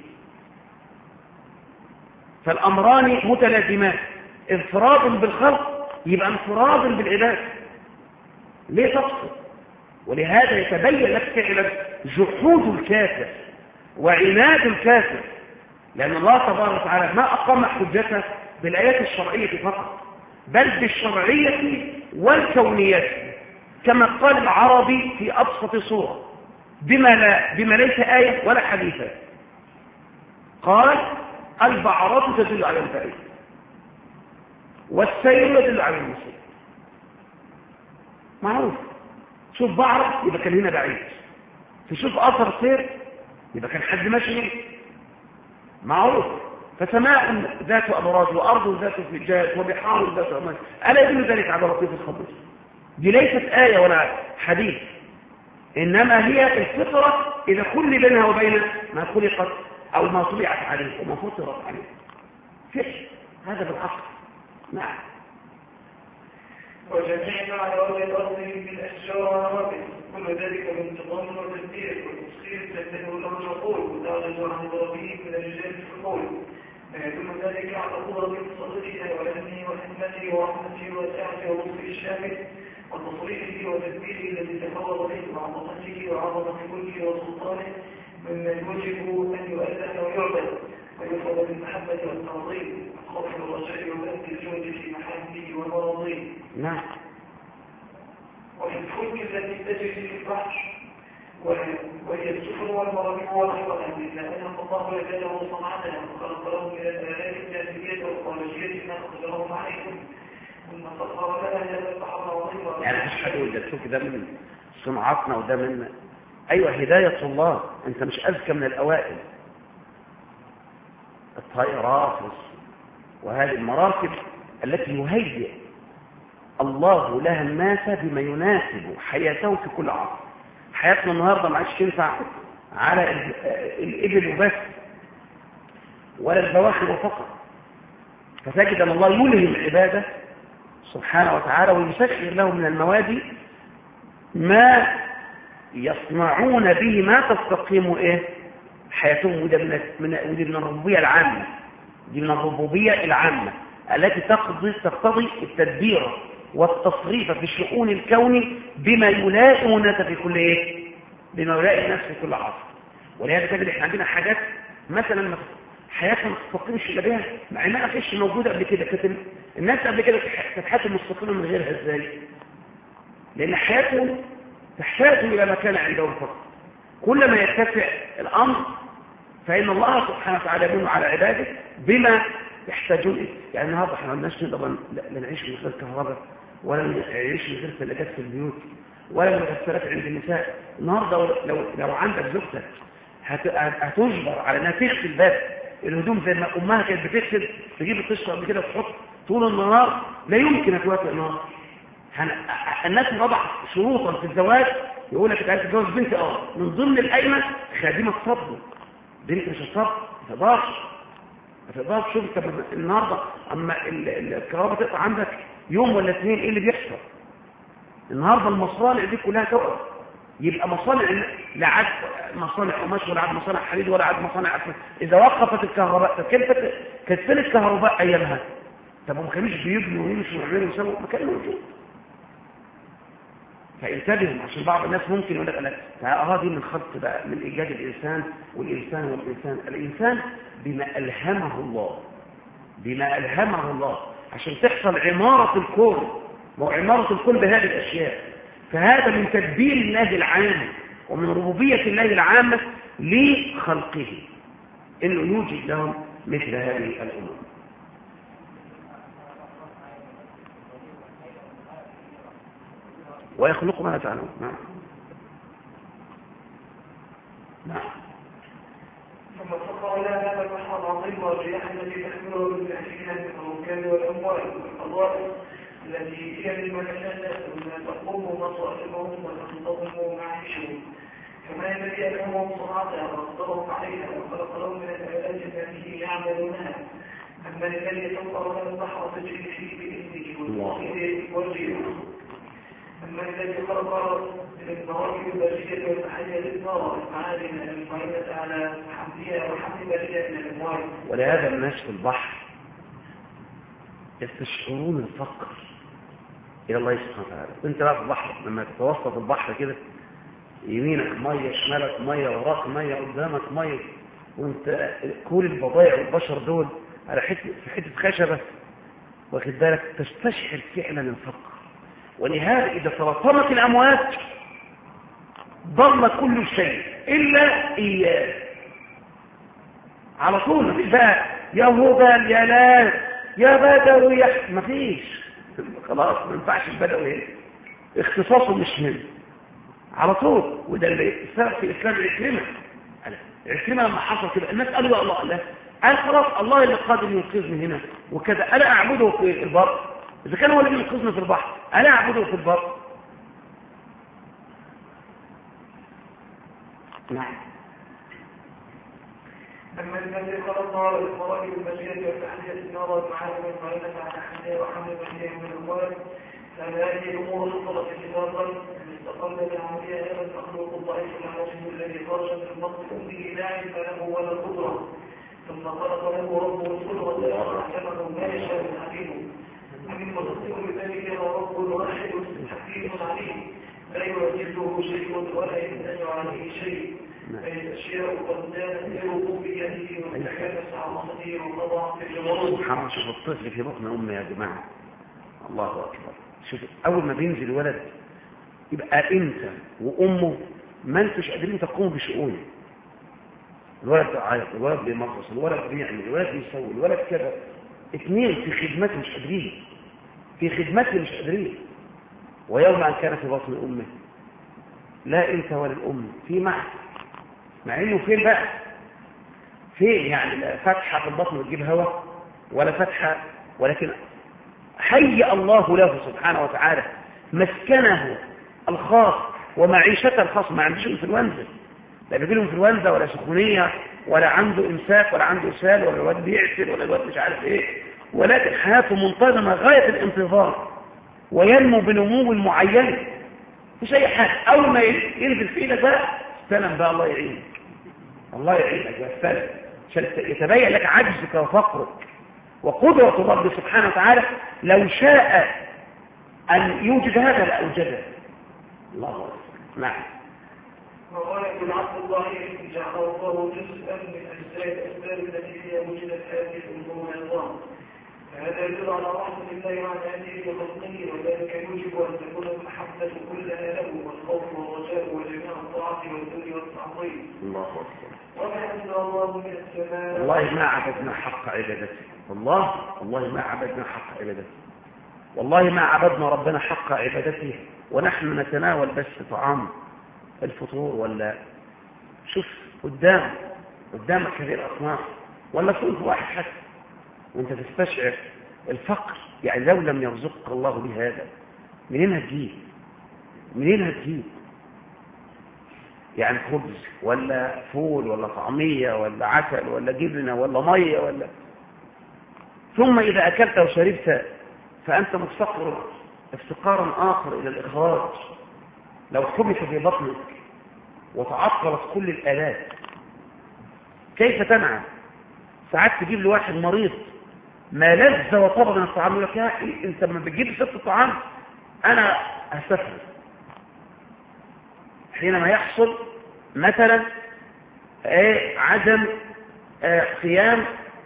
فالأمران متلازمان، انفراد بالخلق يبقى انفراد بالعباد. ليه تفصل؟ ولهذا يتبين لك فعلا جحود الكافر وعناد الكافر، لأن الله تبارك وتعالى ما أقام حجته بالآيات الشرعية فقط، بل بالشرعية والكونية، كما قال العربي في أبسط صورة بما ليس آية ولا حديثة. قال: البعرة تدل على البعيد والسير يدل على المسير. معروف، شوف بعرة يبقى كان هنا بعيد، تشوف أثر سير يبقى كان حد ماشي. معروف. فسماء ذات أبراج وأرض ذات فجاج وبحار ذات أمواج، ألا يدل ذلك على لطيف الخبير؟ دي ليست آية ولا حديث، إنما هي الفطرة إذا كل بينها وبين ما خلقت أو ما طبعت عليه وما فطرت عليه. فقه هذا بالعقل. نعم. وجميع على وجه الأرض بالأشجار والنبات كل ذلك من تضمن وتدبير والتسخير تنتهي له العقول وتعرض عن ضربه من الرجال في القول. كل ذلك على قدرة صدره وعلمه وحكمته ورحمته وسعته ولطفه الشامل وتصريفه وتدبيره الذي تفرد به وعظمته وعظمة ملكه وسلطانه، مما يوجب أن يؤلف ويعبد ويفضل بالمحبة والتعظيم والخوف والرجاء وبذل الجهد في محامده ومراضيه. نعم. وفي الفلك التي تجري في البحر وهي السفن والمراكب ونحوها، لأن الله يجعله صنعتها وخلق لهم من الآلات الجاذبية والخارجية ما أقدرهم عليكم ثم سخر لنا هذا البحر العظيم. يعني مش حدود ده، تشوف ده من صنعتنا وده من أيوة هداية الله. أنت مش أذكى من الأوائل. الطائرات وهذه المراكب التي يهيئ الله لها الناس بما يناسب حياته في كل عصر. حياتنا النهاردة ما عادش تنفع على الإبل وبس ولا البواخر فقط، فتجد أن الله يلهم العبادة سبحانه وتعالى ويسخر لهم من المواد ما يصنعون به ما تستقيم حياتهم، وده من الربوبية العامة، دي من الربوبية العامة التي تقتضي التدبير والتصريف في الشؤون الكون بما يلائم الناس في كل ايه؟ بما يلائم الناس في كل عصر. ولهذا تجد احنا عندنا حاجات مثلا حياتنا ما تستقيمش الا بها، مع انها ما كانتش موجوده قبل كده. كانت الناس قبل كده كانت حياتهم مستقيمه من غيرها ازاي؟ لان حياتهم تحتاج الى مكان عندهم فقط. كلما يتسع الامر فان الله سبحانه وتعالى يمن على عباده بما يحتاجون. يعني النهارده احنا ما عندناش طبعا لا نعيش من غير كهرباء، ولا نعيش من غير ثلاجات في البيوت، ولا مغسلات عند النساء. النهارده لو عندك زوجتك هتجبر على انها تغسل بس الهدوم زي ما امها كانت بتغسل، تجيب القشره قبل كده وتحط طول النهار، لا يمكن ان توافق النهار. الناس وضع شروطا في الزواج، يقول لك انت عايز تتجوز بنت، من ضمن القايمه خادمه الصبر. بنت مش الصبر ما تقدرش. شوف النهارده اما الكهرباء تقطع عندك يوم ولا اثنين، ايه اللي بيحصل؟ النهارده المصانع دي كلها توقف. يبقى مصانع لا عاد مصانع قماش ولا عاد مصانع حديد ولا عاد مصانع أسمنت. اذا وقفت الكهرباء كانت فين الكهرباء ايامها؟ طب ما كانوش بيبنوا ويمشوا ويعملوا ويسووا، ما كان موجود. فانتبهوا، عشان بعض الناس ممكن يقول لك دي من خلق بقى من ايجاد الانسان الانسان بما الهمه الله عشان تحصل عماره الكون. وعماره الكون بهذه الاشياء، فهذا من تدبير الله العام ومن ربوبيه الله العامه لخلقه، انه يوجد لهم مثل هذه الامور. ويخلق ما لا تعلمون. نعم. ثم سخر لنا هذا البحر العظيم والرياح التي تحمله من الأشياء والركاب والأموال والفضائل التي هي مما تقوم مصائبهم وتخطبهم معيشهم، كما ينبغي لهم صناعتها واقدرهم عليها وخلق لهم من الآلات التي يعملونها. أما الذي يتوقع لنا البحر تجري فيه بإذنه والريح. أما الذي خلق المواكب البشرية والتحية للنار المعادن المعينة على حملها وحمل البشرية من الأموال. ولهذا الناس في البحر يستشعرون الفقر إلى الله سبحانه وتعالى. أنت بقى في البحر لما تتوسط البحر كده، يمينك مية، شمالك مية، وراك مية، قدامك مية، وانت كل البضائع والبشر دول على حتة خشبة، واخد بالك، تستشعر فعلا الفقر. ولهذا إذا تلاطمت الأمواج ضل كل شيء إلا إياه على طول. مفيش بقى يا هبل يا لا يا بدوي مفيش، خلاص ما ينفعش البدوي هنا، اختصاصه مش منه على طول. وده اللي صار في الإسلام. عكرمة لما حصل كده الناس قالوا يا الله، لا قال خلاص الله اللي قادر ينقذني هنا وكذا، أنا أعبده في البر. إذا كان هو اللي ينقذني في البحر أنا أعبده في البر. نعم. أما الذي خلق المراكب البشرية والتحديات النار والمعادن المعينة على حملها وحمل البشرية من الأموال، فهل هذه الأمور خطرت اتفاقا أن استقل بعملها هذا المخلوق الضعيف العاجز الذي خرج من بطن أمه لا علم له ولا قدرة، ثم خلق له ربه القدرة فأحكمه ما يشاء حكيمه. ومن متصل بذلك هو رب واحد حكيم عليم لا يعجزه شيء ولا يمتنع عليه شيء، فالأشياء قد كانت بربوبيته وتكلس عظمته وقضى في الجبروت. سبحان الله. شوف الطفل في بطن أمه يا جماعة، الله أكبر. شوف أول ما بينزل ولد يبقى أنت وأمه ما انتش قادرين تقوموا بشؤونه. الولد بيعيط، الولد بيمرض، الولد بيعمل، الولد بيسوي، الولد كذا. اثنين في خدمته مش قادرين، مش قادرين. ويوم أن كان في بطن أمه لا أنت ولا الأم في مع إنه فين بقى؟ فين يعني؟ لا فتحة في البطن وتجيب هواء ولا فتحة، ولكن هيأ الله له سبحانه وتعالى مسكنه الخاص ومعيشته الخاصة. ما عندوش انفلونزا، لا بيجيله انفلونزا ولا سخونية ولا عنده إمساك ولا عنده إسهال ولا الواد بيعسل ولا الواد مش عارف إيه، ولكن حياته منتظمة غاية الانتظام وينمو بنمو معين. مش أي حاجة. أول ما ينزل في إيدك بقى استلم بقى الله يعينك. الله يعينك يا أستاذ، عشان يتبين لك عجزك وفقرك وقدرة الرب سبحانه وتعالى. لو شاء أن يوجد هذا لأوجده. الله أكبر. نعم. وقال ابن عبد الله جعل الله جزءا من أجزاء الأسباب التي هي وجدت هذه الأمور والنظام، فهذا يدل على رحمة الله وعلى هذه بخلقه، وذلك يوجب أن تكون المحبة كلها له، والخوف والرجاء وجميع الطاعة والذل والتعظيم. الله أكبر. وما أنزل الله من السماء. والله ما عبدنا حق عبادته، والله ما عبدنا حق عبادته، والله ما عبدنا ربنا حق عبادته ونحن نتناول بس طعام الفطور، ولا شوف قدامك هذه الأصناف، ولا صنف واحد حتى وانت تستشعر الفقر. يعني لو لم يرزقك الله بهذا منين هتجيب؟ يعني خبز ولا فول ولا طعمية ولا عسل ولا جبنة ولا مية ولا. ثم إذا أكلت وشربت فأنت مفتقر افتقارا آخر إلى الإخراج. لو حبس في بطنك وتعطلت كل الآلات كيف تنعم؟ ساعات تجيب لواحد مريض ما لذ وطاب من الطعام، يقول لك يا أخي أنت ما بتجيب ست الطعام أنا هستفرد. حينما يحصل مثلا عدم قيام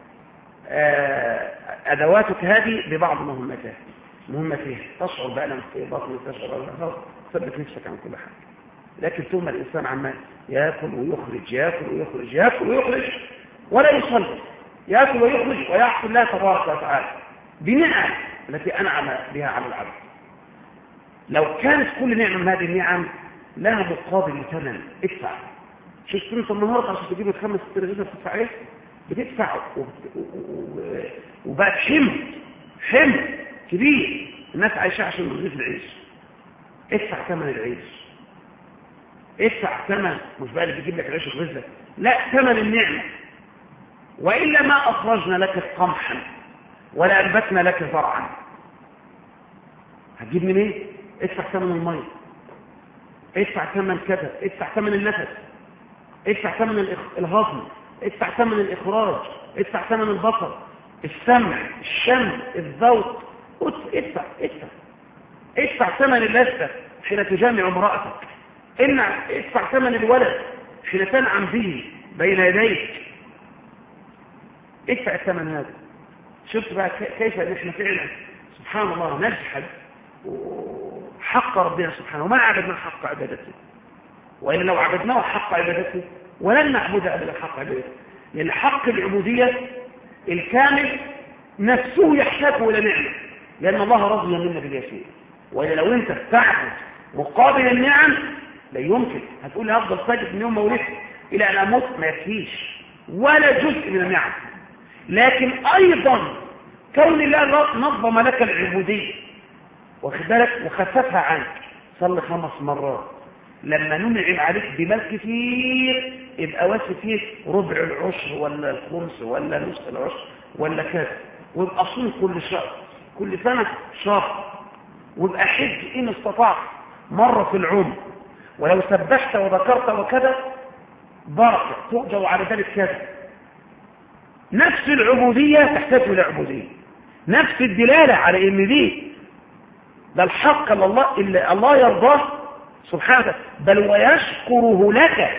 أدواتك هذه ببعض مهمتها، تشعر بألم في بطنك، تشعر ثبت نفسك عن كل حاجة. لكن ثم الإنسان عمال يأكل ويخرج ولا يصلي، يأكل ويخرج ويعصي الله تبارك وتعالى بنعم التي أنعم بها على العبد. لو كانت كل نعمة من هذه النعم لها مقابل ثمن ادفع. شفت انت النهارده عشان تجيب 5 رغيف تدفع ايه؟ بتدفع وبقت حمل كبير. الناس عايشه عشان رغيف العيش. ادفع ثمن العيش، ادفع ثمن، مش بقى اللي بيجيب لك العيش ويغزلك، لا، ثمن النعمه. والا ما اخرجنا لك قمحا ولا انبتنا لك زرعا. هتجيب من ايه؟ ادفع ثمن الميه، ادفع ثمن كذا، ادفع ثمن النفس، ادفع ثمن الهضم، ادفع ثمن الاخراج، ادفع ثمن البصر، السمع، الشم، الذوق، ادفع ثمن اللذة حين تجامع امرأتك، ادفع ثمن الولد حين تنعم به بين يديك، ادفع الثمن هذا. شفت بقى كيف نحن فعلا سبحان الله نجحد حق ربنا سبحانه وما عبدنا حق عبادته. وإلا لو عبدناه حق عبادته ولن نعبد أبدا حق عبادته، لأن حق العبودية الكامل نفسه يحتاج إلى نعمة، لأن الله رضي منا باليسير. وإلا لو أنت تعبد مقابل النعم لا يمكن. هتقول لي هفضل ساجد من يوم ما ولدت إلى أن أموت، ما يكفيش ولا جزء من النعم. لكن أيضا كون الله نظم لك العبودية واخد بالك وخففها عنك، صلي 5 مرات. لما ننعم عليك بمال كثير يبقى واسي فيه ربع العشر ولا الخمس ولا نصف العشر ولا كذا، ويبقى صوم كل شهر، كل سنة شهر، ويبقى حج إن استطعت مرة في العمر، ولو سبحت وذكرت وكذا بركة تؤجر على ذلك كذا. نفس العبودية تحتاج إلى عبودية، نفس الدلالة على إن دي ده الحق اللي الله يرضاه سبحانه، بل ويشكره لك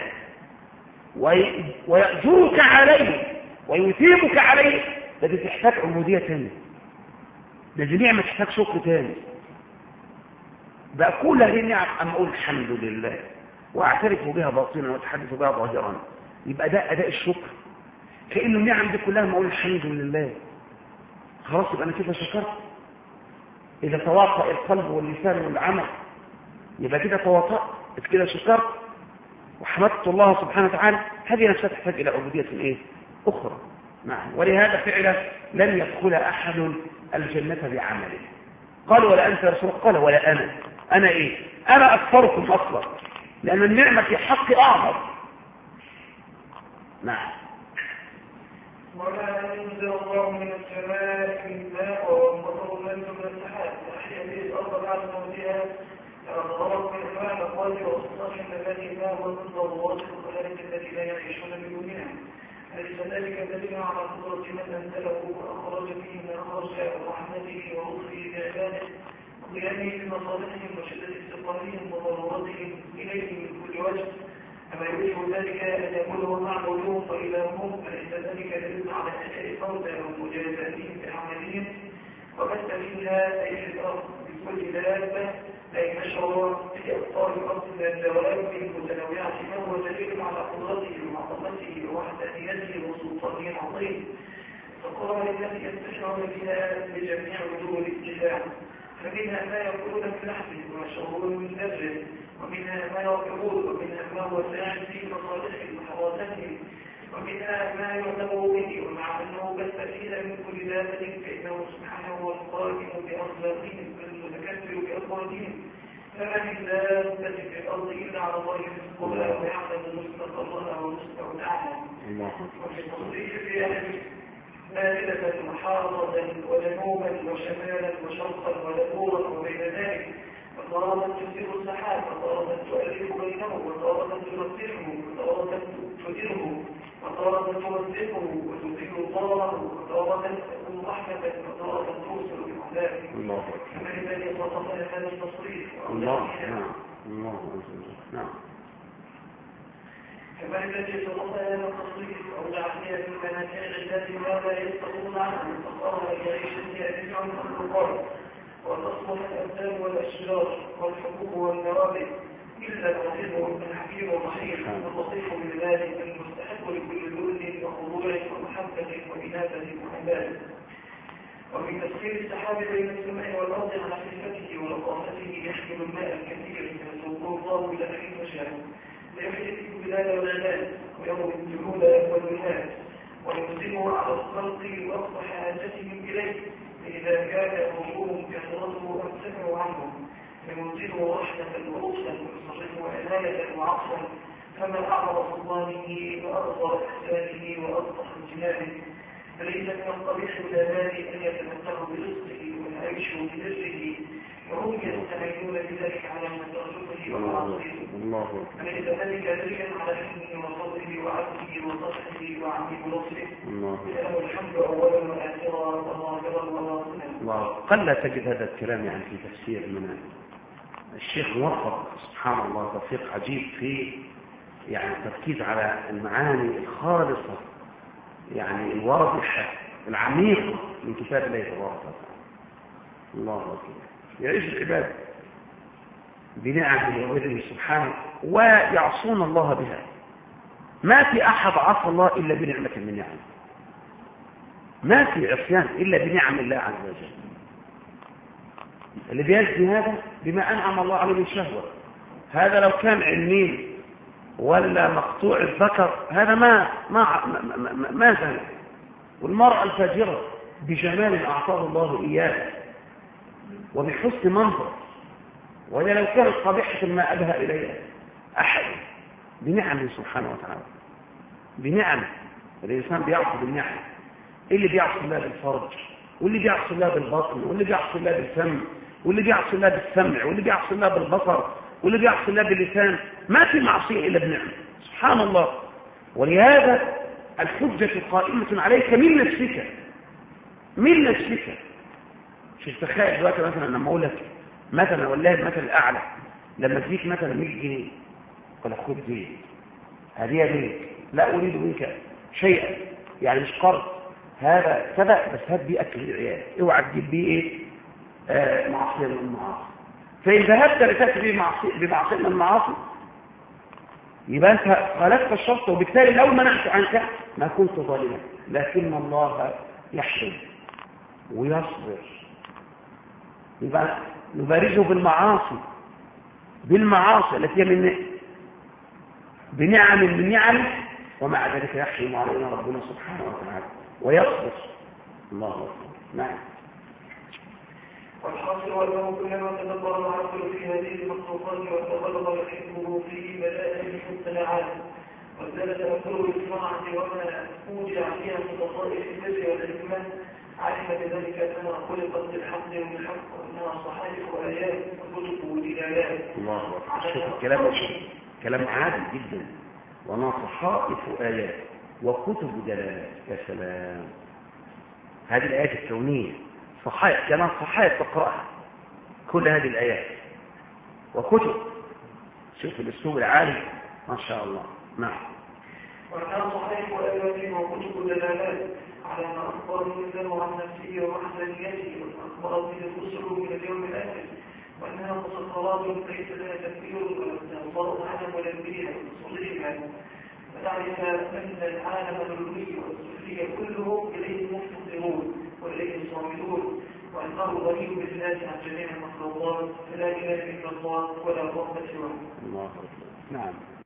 ويأجرك عليه ويثيبك عليه. ده تحتاج عبودية تانية، ده نعمة تحتاج شكر تاني. بقى كل هذه النعم أما أقول الحمد لله وأعترف بها باطنا وأتحدث بها ظاهرا، يبقى ده أداء الشكر. كأنه النعم دي كلها ما أقول الحمد لله خلاص يبقى أنا كده شكرت. إذا تواطأ القلب واللسان والعمل يبقى كده تواطأت، كده شكرت وحمدت الله سبحانه وتعالى. هذه نفسها تحتاج إلى عبودية إيه؟ أخرى. نعم. ولهذا فعلا لن يدخل أحد الجنة بعمله. قالوا ولا أنت يا رسول الله؟ قال ولا أنا إيه؟ أنا أكثركم أصلا، لأن النعمة في حق أعظم. نعم. وما أنزل الله من السماء من ماء والمطر منه من السحاب أحيا به الأرض بعد موتها، فأنظرت من الماء القادر والصحن الذي ما هو ضد الواصل وكذلك الذين يعيشون بدونها. أليس ذلك دليل على قدرة من أنزله وأخرج فيه من أخرج ورحمته ولطفه بعباده وقيامه بمصالحهم وشدة استقامتهم وضرورتهم إليه من كل وجه. أما يوجب ذلك أن يقوله معبودون وإلههم فليس ذلك دليل على أشياء فوزا ومجازاتهم بأعمالهم وبث فيها أي في الأرض بكل دابة أي نشر في أبطال الأرض من الدواب المتنوعة فهو دليل على قدرته وعظمته ووحدانيته وسلطانه العظيم. فالقرآن التي يستشعر بها بجميع وجوه الاتباع، فمنها ما يقولون في لحظه ويشعرون من أجله، ومنها ما يركبون، ومنها ما هو ساعد في مصالحه وحواسته، ومنها ما يعلم به ومع أنه بث فيها من كل دابة فإنه سبحانه هو القائم بأخلاقهم المتكبر بأقوالهم. فما من دابة في الأرض إلا على الله رزقها ويعلم مستقرها ومستودعها. وفي التصريح في أهله نازلة محارضة ونموما وشمالا وشرقا ودبورا وبين ذلك، وطارة تسير السحاب وطارة تؤلف بينهم وطارة ترتبه وطارة تديره وطارة توزنه وتدير ضاره وطارة تكون رحمة وطارة توصل بمحلاه. فمن الذي وصف هذا التصريف؟ نعم. كما الذي وصف هذا التصريف أوضع فيها في منافع العباد ما لا يستطيعون عنه فصار يعيش فيها جميع المخلوقات وتصلح الأبدان والأشجار والحبوب والنوابل إلا الرحيم الحكيم الرحيم اللطيف بالذات المستحق لكل ذل وخضوع ومحبة وإنابة وعبادة. ومن تسخير السحاب بين السماء والأرض على خفته ولطافته يحمل الماء الكثير فيسوقه الله إلى حين شاء ليحدث البلاد والعباد ويوم الجنود والوهاد وينزله على الخلق وقت حاجتهم إليه فإذا كان وجوههم كثرته أم سمعوا عنهم فينزله رحمة ولطفا ويصرفه عناية وعطفا فما أعظم سلطانه وأرضى إحسانه وألطف امتنانه. فليس من القبيح الأمان أن يتمتعوا برزقه ويعيشوا ببره وهم يستعينون بذلك على مترجمه ومعاصيه. فليس ذلك دليلا على حلمه وفضله وعدله وصفحه وعمه ولطفه له الحمد أولا وآخرا وظاهرا وباطنا. قل تجد هذا الكلام يعني في تفسير من الشيخ موفق سبحان الله توفيق عجيب في يعني التركيز على المعاني الخالصة يعني الواضحة العميقة من كتاب الله تبارك وتعالى. الله أكبر. يعيش العباد بنعمه ووجهه سبحانه ويعصون الله بها. ما في أحد عصى الله إلا بنعمة من نعمه. ما في عصيان إلا بنعم الله عز وجل. اللي بيجزي هذا بما أنعم الله عليه من شهوة. هذا لو كان علمين ولا مقطوع الذكر هذا ما زال. والمرأة الفاجرة بجمال أعطاه الله إياه وبحسن منظر وإذا لو كانت قبيحة ما أبهى إليها أحد بنعمه سبحانه وتعالى بنعمه. الإنسان بيعصي بالنعم اللي بيعصي الله بالفرج واللي بيعصي الله بالبطن واللي بيعصي الله بالفم واللي بيعصي الله بالسمع واللي بيعصي الله بالبصر واللي بيعصي الله باللسان. ما في معصية إلا بنعمه سبحان الله. ولهذا الحجة قائمة عليك من نفسك مش تخيل دلوقتي مثلا لما اقول لك مثلا والله المثل الاعلى لما تجيك مثلا 100 جنيه ولا خد دي هديه ليك لا اريد منك شيئا يعني مش قرض هذا سبق بس هات بيه اكل العيال اوعى تجيب بيه ايه معصيه من المعاصي. فان ذهبت لتاتي بمعصيه من المعاصي يبقى انت خالفت الشرط وبالتالي لو منعت عنك ما كنت ظالما. لكن الله يحسن ويصبر يبقى نبارزه بالمعاصي التي هي من بنعم من نعم ومع ذلك يحسن علينا ربنا سبحانه وتعالى ويصبر. الله أكبر. نعم. والحاصل أنه كلما تدبر العقل في هذه المخلوقات وتغلب يحبه في بدائل المبتلعات وازداد تأثره بالصنعة وما أوجع فيها من خصائص البر والحكمة علم بذلك أنها خلقت بالحق والحق وأنها صحائف وآيات وكتب ودلالات. الله أكبر. شوف الكلام عادي جدا ونصحائف آيات وكتب دلالات. يا سلام، هذه الآيات الكونية صحائف، كمان صحائف تقرأها كل هذه الآيات وكتب. شوف الأسلوب العالي ما شاء الله. نعم. وكان صحيح آيات وكتب دلالات على ما أخبر الإنسان عن نفسه ووحدانيته وأخبر به الرسل من اليوم الآخر، وأنها مسخرات ليس لها تكبير ولا استنصار عدم ولا بها وتصليها، ونعرف أن العالم العلوي والسفلي كلهم إليه مفتقرون وإليه صامدون، وأنه غني بالذات عن جميع المخلوقات، فلا إله إلا الله ولا رب سواه. الله أكبر. نعم.